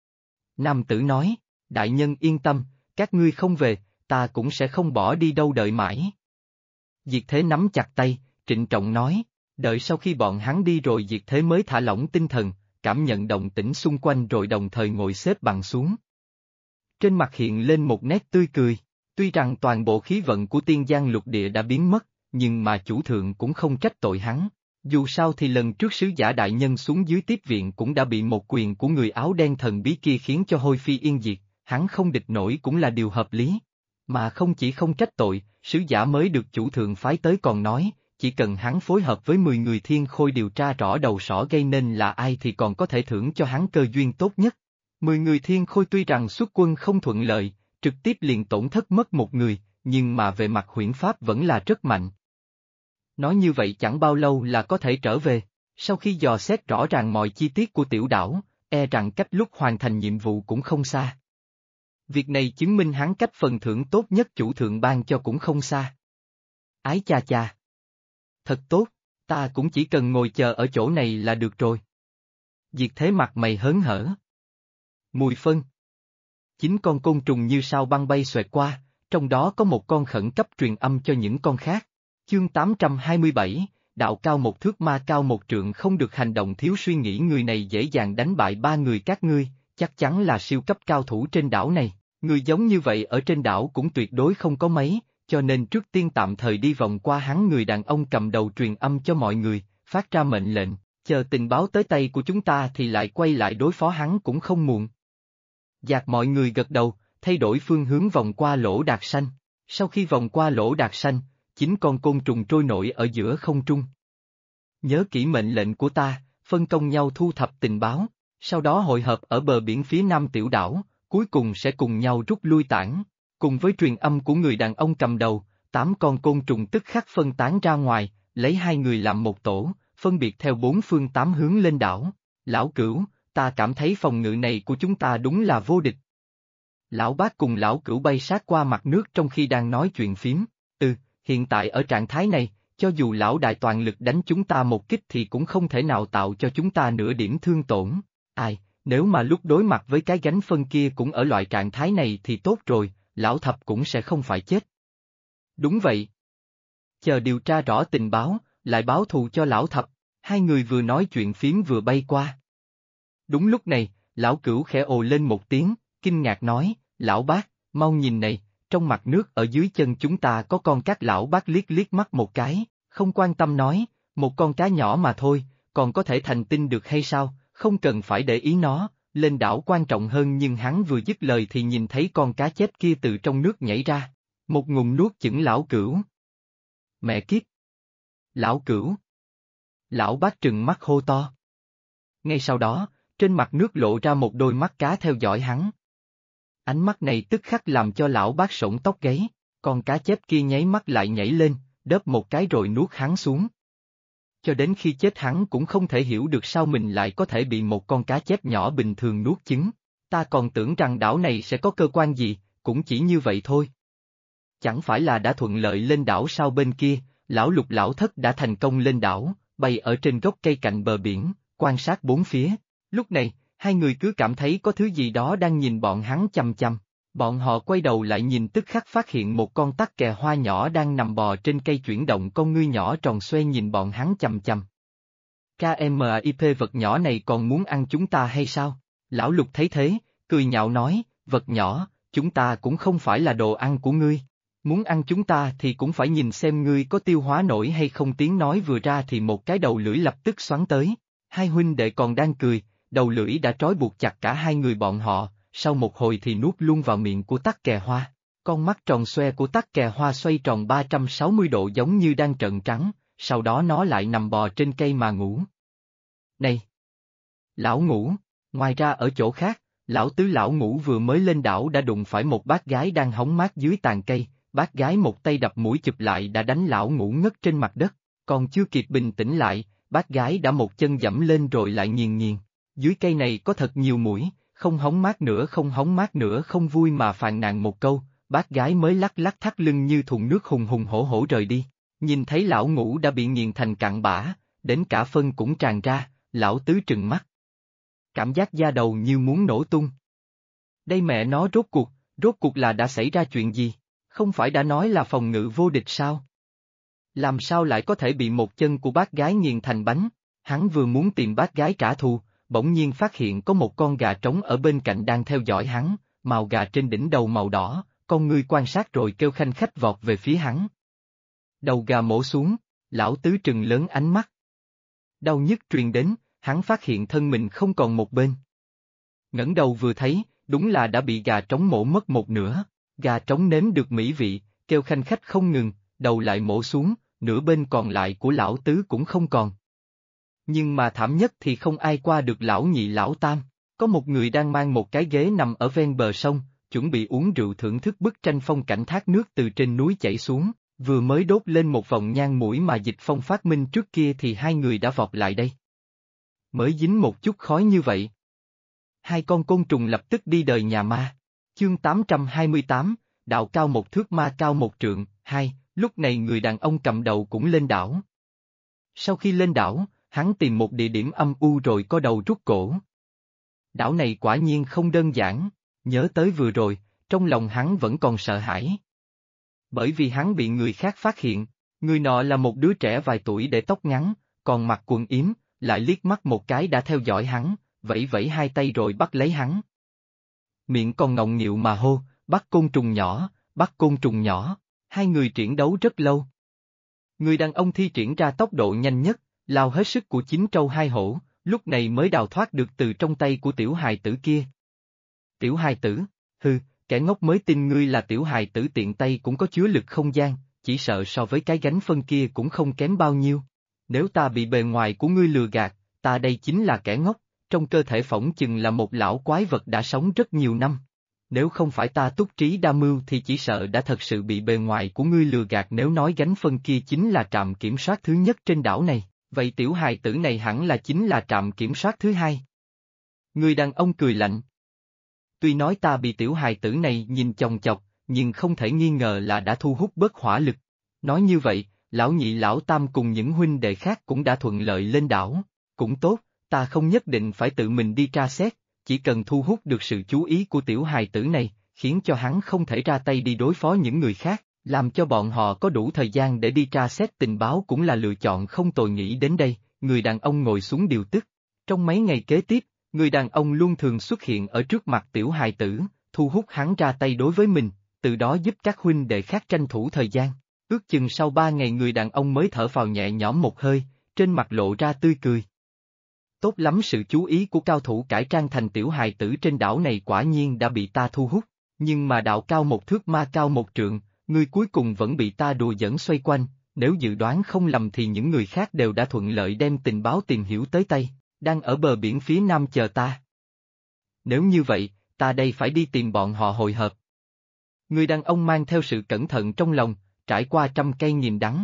Nam tử nói, đại nhân yên tâm, các ngươi không về, ta cũng sẽ không bỏ đi đâu đợi mãi. Diệt Thế nắm chặt tay, trịnh trọng nói, đợi sau khi bọn hắn đi rồi Diệt Thế mới thả lỏng tinh thần, cảm nhận động tĩnh xung quanh rồi đồng thời ngồi xếp bằng xuống. Trên mặt hiện lên một nét tươi cười, tuy rằng toàn bộ khí vận của Tiên Giang lục địa đã biến mất, nhưng mà chủ thượng cũng không trách tội hắn. Dù sao thì lần trước sứ giả đại nhân xuống dưới tiếp viện cũng đã bị một quyền của người áo đen thần bí kia khiến cho hôi phi yên diệt, hắn không địch nổi cũng là điều hợp lý. Mà không chỉ không trách tội, sứ giả mới được chủ thượng phái tới còn nói, chỉ cần hắn phối hợp với 10 người thiên khôi điều tra rõ đầu sỏ gây nên là ai thì còn có thể thưởng cho hắn cơ duyên tốt nhất. 10 người thiên khôi tuy rằng xuất quân không thuận lợi, trực tiếp liền tổn thất mất một người, nhưng mà về mặt huyễn pháp vẫn là rất mạnh. Nói như vậy chẳng bao lâu là có thể trở về, sau khi dò xét rõ ràng mọi chi tiết của tiểu đảo, e rằng cách lúc hoàn thành nhiệm vụ cũng không xa. Việc này chứng minh hắn cách phần thưởng tốt nhất chủ thượng ban cho cũng không xa. Ái cha cha! Thật tốt, ta cũng chỉ cần ngồi chờ ở chỗ này là được rồi. Diệt Thế mặt mày hớn hở. Mùi phân. 9 con côn trùng như sao băng bay xoẹt qua, trong đó có một con khẩn cấp truyền âm cho những con khác. Chương 827, đạo cao một thước ma cao một trượng không được hành động thiếu suy nghĩ người này dễ dàng đánh bại 3 người các ngươi, chắc chắn là siêu cấp cao thủ trên đảo này, người giống như vậy ở trên đảo cũng tuyệt đối không có mấy, cho nên trước tiên tạm thời đi vòng qua hắn. Người đàn ông cầm đầu truyền âm cho mọi người, phát ra mệnh lệnh, chờ tình báo tới tay của chúng ta thì lại quay lại đối phó hắn cũng không muộn. Dạt mọi người gật đầu, thay đổi phương hướng vòng qua lỗ đạc xanh, sau khi vòng qua lỗ đạc xanh, 9 con côn trùng trôi nổi ở giữa không trung. Nhớ kỹ mệnh lệnh của ta, phân công nhau thu thập tình báo, sau đó hội hợp ở bờ biển phía nam tiểu đảo, cuối cùng sẽ cùng nhau rút lui tản. Cùng với truyền âm của người đàn ông cầm đầu, 8 con côn trùng tức khắc phân tán ra ngoài, lấy hai người làm một tổ, phân biệt theo 4 phương 8 hướng lên đảo. Lão Cửu, ta cảm thấy phòng ngự này của chúng ta đúng là vô địch. Lão Bác cùng Lão Cửu bay sát qua mặt nước trong khi đang nói chuyện phím. Hiện tại ở trạng thái này, cho dù Lão Đại toàn lực đánh chúng ta một kích thì cũng không thể nào tạo cho chúng ta nửa điểm thương tổn. Nếu mà lúc đối mặt với cái gánh phân kia cũng ở loại trạng thái này thì tốt rồi, Lão Thập cũng sẽ không phải chết. Đúng vậy. Chờ điều tra rõ tình báo, lại báo thù cho Lão Thập. Hai người vừa nói chuyện phím vừa bay qua. Đúng lúc này, Lão Cửu khẽ ồ lên một tiếng, kinh ngạc nói, Lão Bác, mau nhìn này, trong mặt nước ở dưới chân chúng ta có con cát. Lão Bác liếc liếc mắt một cái, không quan tâm nói, một con cá nhỏ mà thôi, còn có thể thành tinh được hay sao, không cần phải để ý nó, lên đảo quan trọng hơn. Nhưng hắn vừa dứt lời thì nhìn thấy con cá chết kia từ trong nước nhảy ra, một ngụm nuốt chửng Lão Cửu. Mẹ kiếp! Lão Cửu! Lão Bác trừng mắt hô to. Ngay sau đó, trên mặt nước lộ ra một đôi mắt cá theo dõi hắn. Ánh mắt này tức khắc làm cho Lão Bác sởn tóc gáy, con cá chép kia nháy mắt lại nhảy lên, đớp một cái rồi nuốt hắn xuống. Cho đến khi chết hắn cũng không thể hiểu được sao mình lại có thể bị một con cá chép nhỏ bình thường nuốt chửng. Ta còn tưởng rằng đảo này sẽ có cơ quan gì, cũng chỉ như vậy thôi. Chẳng phải là đã thuận lợi lên đảo sao? Bên kia, Lão Lục Lão Thất đã thành công lên đảo, bay ở trên gốc cây cạnh bờ biển, quan sát bốn phía. Lúc này, hai người cứ cảm thấy có thứ gì đó đang nhìn bọn hắn chằm chằm. Bọn họ quay đầu lại nhìn tức khắc phát hiện một con tắc kè hoa nhỏ đang nằm bò trên cây chuyển động con ngươi nhỏ tròn xoe nhìn bọn hắn chằm chằm. KMIP, vật nhỏ này còn muốn ăn chúng ta hay sao? Lão Lục thấy thế, cười nhạo nói, vật nhỏ, chúng ta cũng không phải là đồ ăn của ngươi. Muốn ăn chúng ta thì cũng phải nhìn xem ngươi có tiêu hóa nổi hay không. Tiếng nói vừa ra thì một cái đầu lưỡi lập tức xoắn tới. Hai huynh đệ còn đang cười, đầu lưỡi đã trói buộc chặt cả hai người bọn họ, sau một hồi thì nuốt luôn vào miệng của tắc kè hoa. Con mắt tròn xoe của tắc kè hoa xoay tròn 360 độ giống như đang trợn trắng, sau đó nó lại nằm bò trên cây mà ngủ. Này! Lão Ngũ! Ngoài ra ở chỗ khác, Lão Tứ Lão Ngũ vừa mới lên đảo đã đụng phải một bác gái đang hóng mát dưới tàn cây. Bác gái một tay đập mũi chụp lại đã đánh Lão Ngũ ngất trên mặt đất, còn chưa kịp bình tĩnh lại, bác gái đã một chân dẫm lên rồi lại nghiền nghiền. Dưới cây này có thật nhiều muỗi, không hóng mát nữa, không hóng mát nữa. Không vui mà phàn nàn một câu, bác gái mới lắc lắc thắt lưng như thùng nước hùng hùng hổ hổ rời đi. Nhìn thấy Lão Ngũ đã bị nghiền thành cặn bã, đến cả phân cũng tràn ra, Lão Tứ trừng mắt. Cảm giác da đầu như muốn nổ tung. Đây mẹ nó rốt cuộc là đã xảy ra chuyện gì? Không phải đã nói là phòng ngự vô địch sao? Làm sao lại có thể bị một chân của bác gái nghiền thành bánh? Hắn vừa muốn tìm bác gái trả thù, bỗng nhiên phát hiện có một con gà trống ở bên cạnh đang theo dõi hắn, mào gà trên đỉnh đầu màu đỏ, con ngươi quan sát rồi kêu khanh khách vọt về phía hắn. Đầu gà mổ xuống, Lão Tứ trừng lớn ánh mắt. Đau nhức truyền đến, hắn phát hiện thân mình không còn một bên. Ngẩng đầu vừa thấy, đúng là đã bị gà trống mổ mất một nửa. Gà trống nếm được mỹ vị, kêu khanh khách không ngừng, đầu lại mổ xuống, nửa bên còn lại của Lão Tứ cũng không còn. Nhưng mà thảm nhất thì không ai qua được Lão Nhị Lão Tam. Có một người đang mang một cái ghế nằm ở ven bờ sông, chuẩn bị uống rượu thưởng thức bức tranh phong cảnh thác nước từ trên núi chảy xuống, vừa mới đốt lên một vòng nhang mũi mà Dịch Phong phát minh trước kia thì hai người đã vọt lại đây. Mới dính một chút khói như vậy. Hai con côn trùng lập tức đi đời nhà ma. Chương 828, đạo cao một thước ma cao một trượng. Lúc này người đàn ông cầm đầu cũng lên đảo. Sau khi lên đảo, hắn tìm một địa điểm âm u rồi co đầu rút cổ. Đảo này quả nhiên không đơn giản, nhớ tới vừa rồi, trong lòng hắn vẫn còn sợ hãi. Bởi vì hắn bị người khác phát hiện, người nọ là một đứa trẻ vài tuổi để tóc ngắn, còn mặc quần yếm, lại liếc mắt một cái đã theo dõi hắn, vẫy vẫy hai tay rồi bắt lấy hắn. Miệng còn ngọng nghịu mà hô, bắt côn trùng nhỏ, bắt côn trùng nhỏ. Hai người triển đấu rất lâu. Người đàn ông thi triển ra tốc độ nhanh nhất, lao hết sức của chín trâu hai hổ, lúc này mới đào thoát được từ trong tay của tiểu hài tử kia. Tiểu hài tử, kẻ ngốc mới tin ngươi là tiểu hài tử, tiện tay cũng có chứa lực không gian, chỉ sợ so với cái gánh phân kia cũng không kém bao nhiêu. Nếu ta bị bề ngoài của ngươi lừa gạt, ta đây chính là kẻ ngốc, trong cơ thể phỏng chừng là một lão quái vật đã sống rất nhiều năm. Nếu không phải ta túc trí đa mưu thì chỉ sợ đã thật sự bị bề ngoài của ngươi lừa gạt nếu nói gánh phân kia chính là trạm kiểm soát thứ nhất trên đảo này, vậy tiểu hài tử này hẳn là chính là trạm kiểm soát thứ hai. Người đàn ông cười lạnh. Tuy nói ta bị tiểu hài tử này nhìn chòng chọc, nhưng không thể nghi ngờ là đã thu hút bớt hỏa lực. Nói như vậy, lão nhị lão tam cùng những huynh đệ khác cũng đã thuận lợi lên đảo. Cũng tốt, ta không nhất định phải tự mình đi tra xét, chỉ cần thu hút được sự chú ý của tiểu hài tử này, khiến cho hắn không thể ra tay đi đối phó những người khác, làm cho bọn họ có đủ thời gian để đi tra xét tình báo cũng là lựa chọn không tồi. Nghĩ đến đây, người đàn ông ngồi xuống điều tức. Trong mấy ngày kế tiếp, người đàn ông luôn thường xuất hiện ở trước mặt tiểu hài tử, thu hút hắn ra tay đối với mình, từ đó giúp các huynh đệ khác tranh thủ thời gian. Ước chừng sau 3 ngày người đàn ông mới thở phào nhẹ nhõm một hơi, trên mặt lộ ra tươi cười. Tốt lắm, sự chú ý của cao thủ cải trang thành tiểu hài tử trên đảo này quả nhiên đã bị ta thu hút, nhưng mà đạo cao một thước ma cao một trượng, ngươi cuối cùng vẫn bị ta đùa giỡn xoay quanh, nếu dự đoán không lầm thì những người khác đều đã thuận lợi đem tình báo tìm hiểu tới tay, đang ở bờ biển phía nam chờ ta. Nếu như vậy, ta đây phải đi tìm bọn họ hội hợp. Người đàn ông mang theo sự cẩn thận trong lòng, trải qua trăm cây nghìn đắng.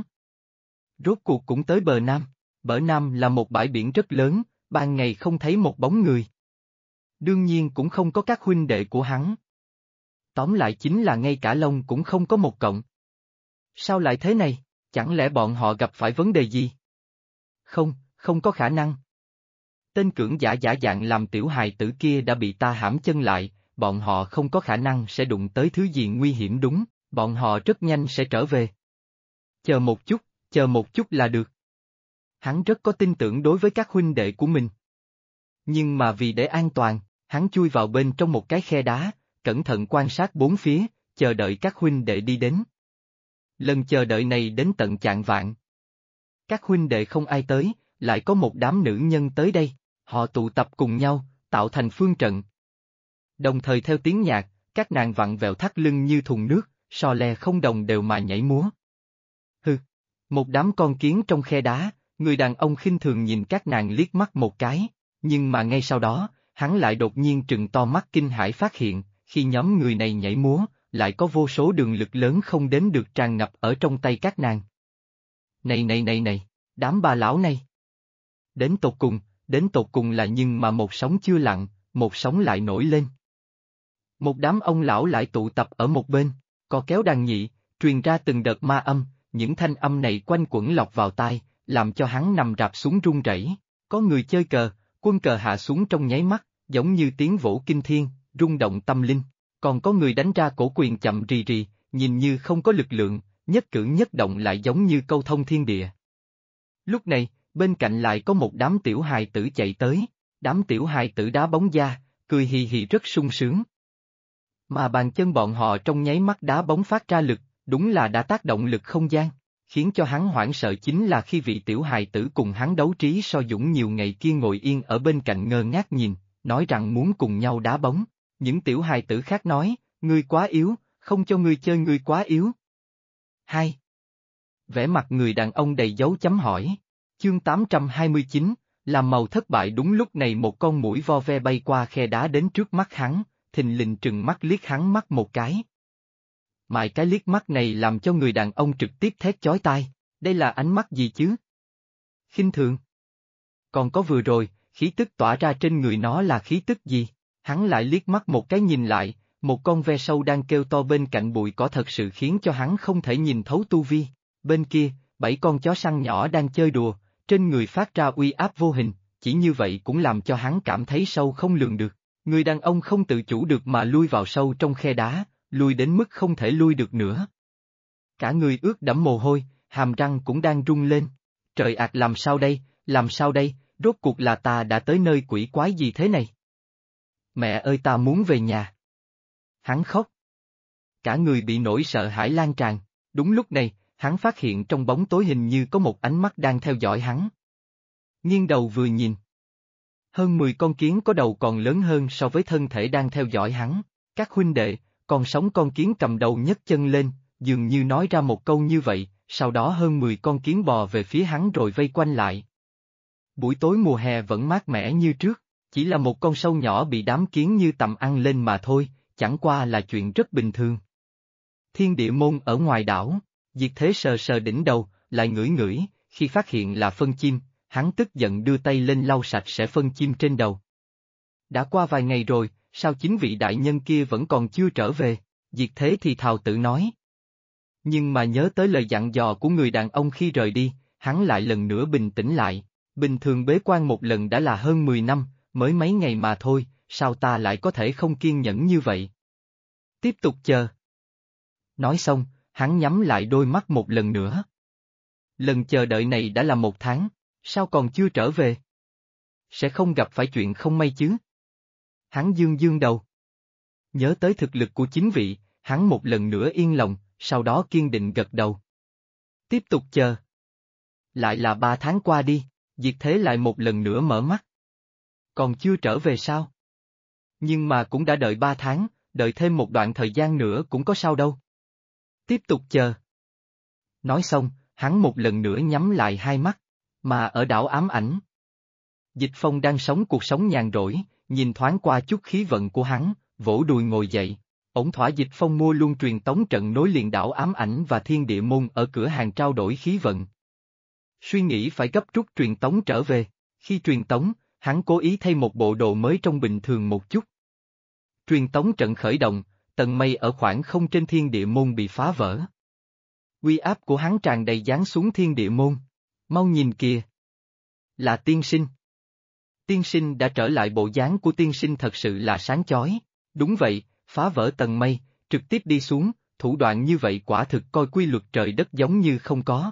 Rốt cuộc cũng tới bờ nam. Bờ nam là một bãi biển rất lớn, ban ngày không thấy một bóng người. Đương nhiên cũng không có các huynh đệ của hắn. Tóm lại chính là ngay cả lông cũng không có một cọng. Sao lại thế này, chẳng lẽ bọn họ gặp phải vấn đề gì? Không, không có khả năng. Tên cưỡng giả giả dạng làm tiểu hài tử kia đã bị ta hãm chân lại, bọn họ không có khả năng sẽ đụng tới thứ gì nguy hiểm đúng, bọn họ rất nhanh sẽ trở về. Chờ một chút là được. Hắn rất có tin tưởng đối với các huynh đệ của mình. Nhưng mà vì để an toàn, hắn chui vào bên trong một cái khe đá, cẩn thận quan sát bốn phía, chờ đợi các huynh đệ đi đến. Lần chờ đợi này đến tận chạng vạng. Các huynh đệ không ai tới, lại có một đám nữ nhân tới đây, họ tụ tập cùng nhau, tạo thành phương trận. Đồng thời theo tiếng nhạc, các nàng vặn vẹo thắt lưng như thùng nước, so le không đồng đều mà nhảy múa. Hừ, một đám con kiến trong khe đá, người đàn ông khinh thường nhìn các nàng liếc mắt một cái, nhưng mà ngay sau đó, hắn lại đột nhiên trừng to mắt kinh hãi phát hiện, khi nhóm người này nhảy múa, lại có vô số đường lực lớn không đếm được tràn ngập ở trong tay các nàng. Này, đám bà lão này. Đến tột cùng là nhưng mà một sóng chưa lặng, một sóng lại nổi lên. Một đám ông lão lại tụ tập ở một bên, co kéo đàn nhị, truyền ra từng đợt ma âm, những thanh âm này quanh quẩn lọt vào tai, làm cho hắn nằm rạp xuống run rẩy. Có người chơi cờ, quân cờ hạ xuống trong nháy mắt, giống như tiếng vỗ kinh thiên, rung động tâm linh. Còn có người đánh ra cổ quyền chậm rì rì, nhìn như không có lực lượng, nhất cử nhất động lại giống như câu thông thiên địa. Lúc này, bên cạnh lại có một đám tiểu hài tử chạy tới, đám tiểu hài tử đá bóng da, cười hì hì rất sung sướng. Mà bàn chân bọn họ trong nháy mắt đá bóng phát ra lực, đúng là đã tác động lực không gian, khiến cho hắn hoảng sợ chính là khi vị tiểu hài tử cùng hắn đấu trí so dũng nhiều ngày kia ngồi yên ở bên cạnh ngơ ngác nhìn, nói rằng muốn cùng nhau đá bóng. Những tiểu hài tử khác nói, ngươi quá yếu, không cho ngươi chơi ngươi quá yếu. 2. Vẻ mặt người đàn ông đầy dấu chấm hỏi. Chương 829, làm màu thất bại. Đúng lúc này một con muỗi vo ve bay qua khe đá đến trước mắt hắn, thình lình trừng mắt liếc hắn mắt một cái. Mà cái liếc mắt này làm cho người đàn ông trực tiếp thét chói tai, đây là ánh mắt gì chứ? Khinh thường. Còn có vừa rồi, khí tức tỏa ra trên người nó là khí tức gì? Hắn lại liếc mắt một cái nhìn lại, một con ve sâu đang kêu to bên cạnh bụi cỏ thật sự khiến cho hắn không thể nhìn thấu tu vi. Bên kia, 7 con chó săn nhỏ đang chơi đùa, trên người phát ra uy áp vô hình, chỉ như vậy cũng làm cho hắn cảm thấy sâu không lường được. Người đàn ông không tự chủ được mà lui vào sâu trong khe đá, lui đến mức không thể lui được nữa. Cả người ướt đẫm mồ hôi, hàm răng cũng đang rung lên. Trời ạt, làm sao đây, rốt cuộc là ta đã tới nơi quỷ quái gì thế này? Mẹ ơi, ta muốn về nhà. Hắn khóc. Cả người bị nỗi sợ hãi lan tràn. Đúng lúc này, hắn phát hiện trong bóng tối hình như có một ánh mắt đang theo dõi hắn. Nghiêng đầu vừa nhìn. Hơn 10 con kiến có đầu còn lớn hơn so với thân thể đang theo dõi hắn. Các huynh đệ, còn sống con kiến cầm đầu nhấc chân lên, dường như nói ra một câu như vậy, sau đó hơn 10 con kiến bò về phía hắn rồi vây quanh lại. Buổi tối mùa hè vẫn mát mẻ như trước, chỉ là một con sâu nhỏ bị đám kiến như tầm ăn lên mà thôi, chẳng qua là chuyện rất bình thường. Thiên địa môn ở ngoài đảo, Diệt Thế sờ sờ đỉnh đầu, lại ngửi ngửi, khi phát hiện là phân chim, hắn tức giận đưa tay lên lau sạch sẽ phân chim trên đầu. Đã qua vài ngày rồi, sao chính vị đại nhân kia vẫn còn chưa trở về? Diệt Thế thì thào tự nói. Nhưng mà nhớ tới lời dặn dò của người đàn ông khi rời đi, hắn lại lần nữa bình tĩnh lại. Bình thường bế quan một lần đã là hơn 10 năm, mới mấy ngày mà thôi, sao ta lại có thể không kiên nhẫn như vậy? Tiếp tục chờ. Nói xong, hắn nhắm lại đôi mắt một lần nữa. Lần chờ đợi này đã là 1 tháng, sao còn chưa trở về? Sẽ không gặp phải chuyện không may chứ? Hắn dương dương đầu. Nhớ tới thực lực của chính vị, hắn một lần nữa yên lòng, sau đó kiên định gật đầu. Tiếp tục chờ. Lại là 3 tháng qua đi, Diệt Thế lại một lần nữa mở mắt. Còn chưa trở về sao? Nhưng mà cũng đã đợi 3 tháng, đợi thêm một đoạn thời gian nữa cũng có sao đâu. Tiếp tục chờ. Nói xong, hắn một lần nữa nhắm lại hai mắt, mà ở đảo ám ảnh. Dịch Phong đang sống cuộc sống nhàn rỗi, nhìn thoáng qua chút khí vận của hắn, vỗ đùi ngồi dậy. Ổn thỏa Dịch Phong mua luôn truyền tống trận nối liền đảo ám ảnh và thiên địa môn ở cửa hàng trao đổi khí vận. Suy nghĩ phải gấp rút truyền tống trở về, khi truyền tống, hắn cố ý thay một bộ đồ mới trông bình thường một chút. Truyền tống trận khởi động, tầng mây ở khoảng không trên thiên địa môn bị phá vỡ. Uy áp của hắn tràn đầy giáng xuống thiên địa môn. Mau nhìn kìa. Là tiên sinh. Tiên sinh đã trở lại, bộ dáng của tiên sinh thật sự là sáng chói. Đúng vậy, phá vỡ tầng mây, trực tiếp đi xuống, thủ đoạn như vậy quả thực coi quy luật trời đất giống như không có.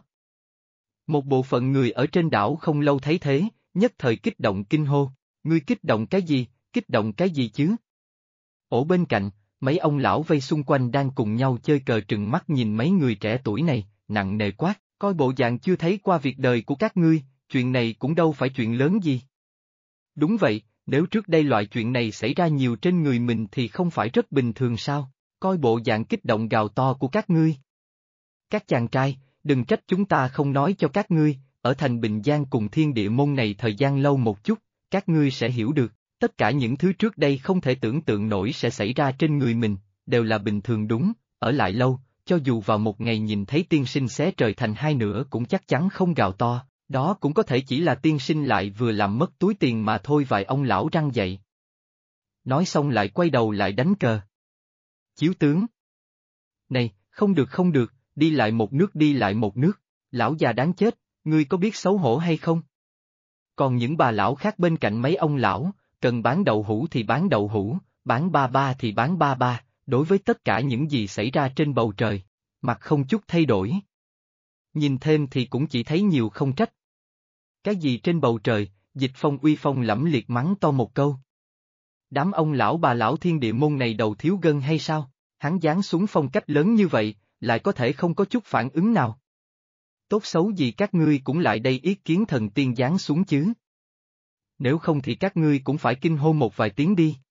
Một bộ phận người ở trên đảo không lâu thấy thế, nhất thời kích động kinh hô. Ngươi kích động cái gì, kích động cái gì chứ? Ở bên cạnh, mấy ông lão vây xung quanh đang cùng nhau chơi cờ trừng mắt nhìn mấy người trẻ tuổi này, nặng nề quát, coi bộ dạng chưa thấy qua việc đời của các ngươi, chuyện này cũng đâu phải chuyện lớn gì. Đúng vậy, nếu trước đây loại chuyện này xảy ra nhiều trên người mình thì không phải rất bình thường sao, coi bộ dạng kích động gào to của các ngươi. Các chàng trai, đừng trách chúng ta không nói cho các ngươi, ở thành Bình Giang cùng thiên địa môn này thời gian lâu một chút, các ngươi sẽ hiểu được. Tất cả những thứ trước đây không thể tưởng tượng nổi sẽ xảy ra trên người mình, đều là bình thường đúng, ở lại lâu, cho dù vào một ngày nhìn thấy tiên sinh xé trời thành hai nửa cũng chắc chắn không gào to, đó cũng có thể chỉ là tiên sinh lại vừa làm mất túi tiền mà thôi. Vài ông lão răng dậy. Nói xong lại quay đầu lại đánh cờ. Chiếu tướng. Này, không được, đi lại một nước, lão già đáng chết, ngươi có biết xấu hổ hay không? Còn những bà lão khác bên cạnh mấy ông lão, cần bán đậu hũ thì bán đậu hũ, bán ba ba thì bán ba ba, đối với tất cả những gì xảy ra trên bầu trời, mặt không chút thay đổi. Nhìn thêm thì cũng chỉ thấy nhiều không trách. Cái gì trên bầu trời, Dịch Phong uy phong lẫm liệt mắng to một câu. Đám ông lão bà lão thiên địa môn này đầu thiếu gân hay sao, hắn giáng xuống phong cách lớn như vậy, lại có thể không có chút phản ứng nào. Tốt xấu gì các ngươi cũng lại đây ý kiến thần tiên giáng xuống chứ. Nếu không thì các ngươi cũng phải kinh hô một vài tiếng đi.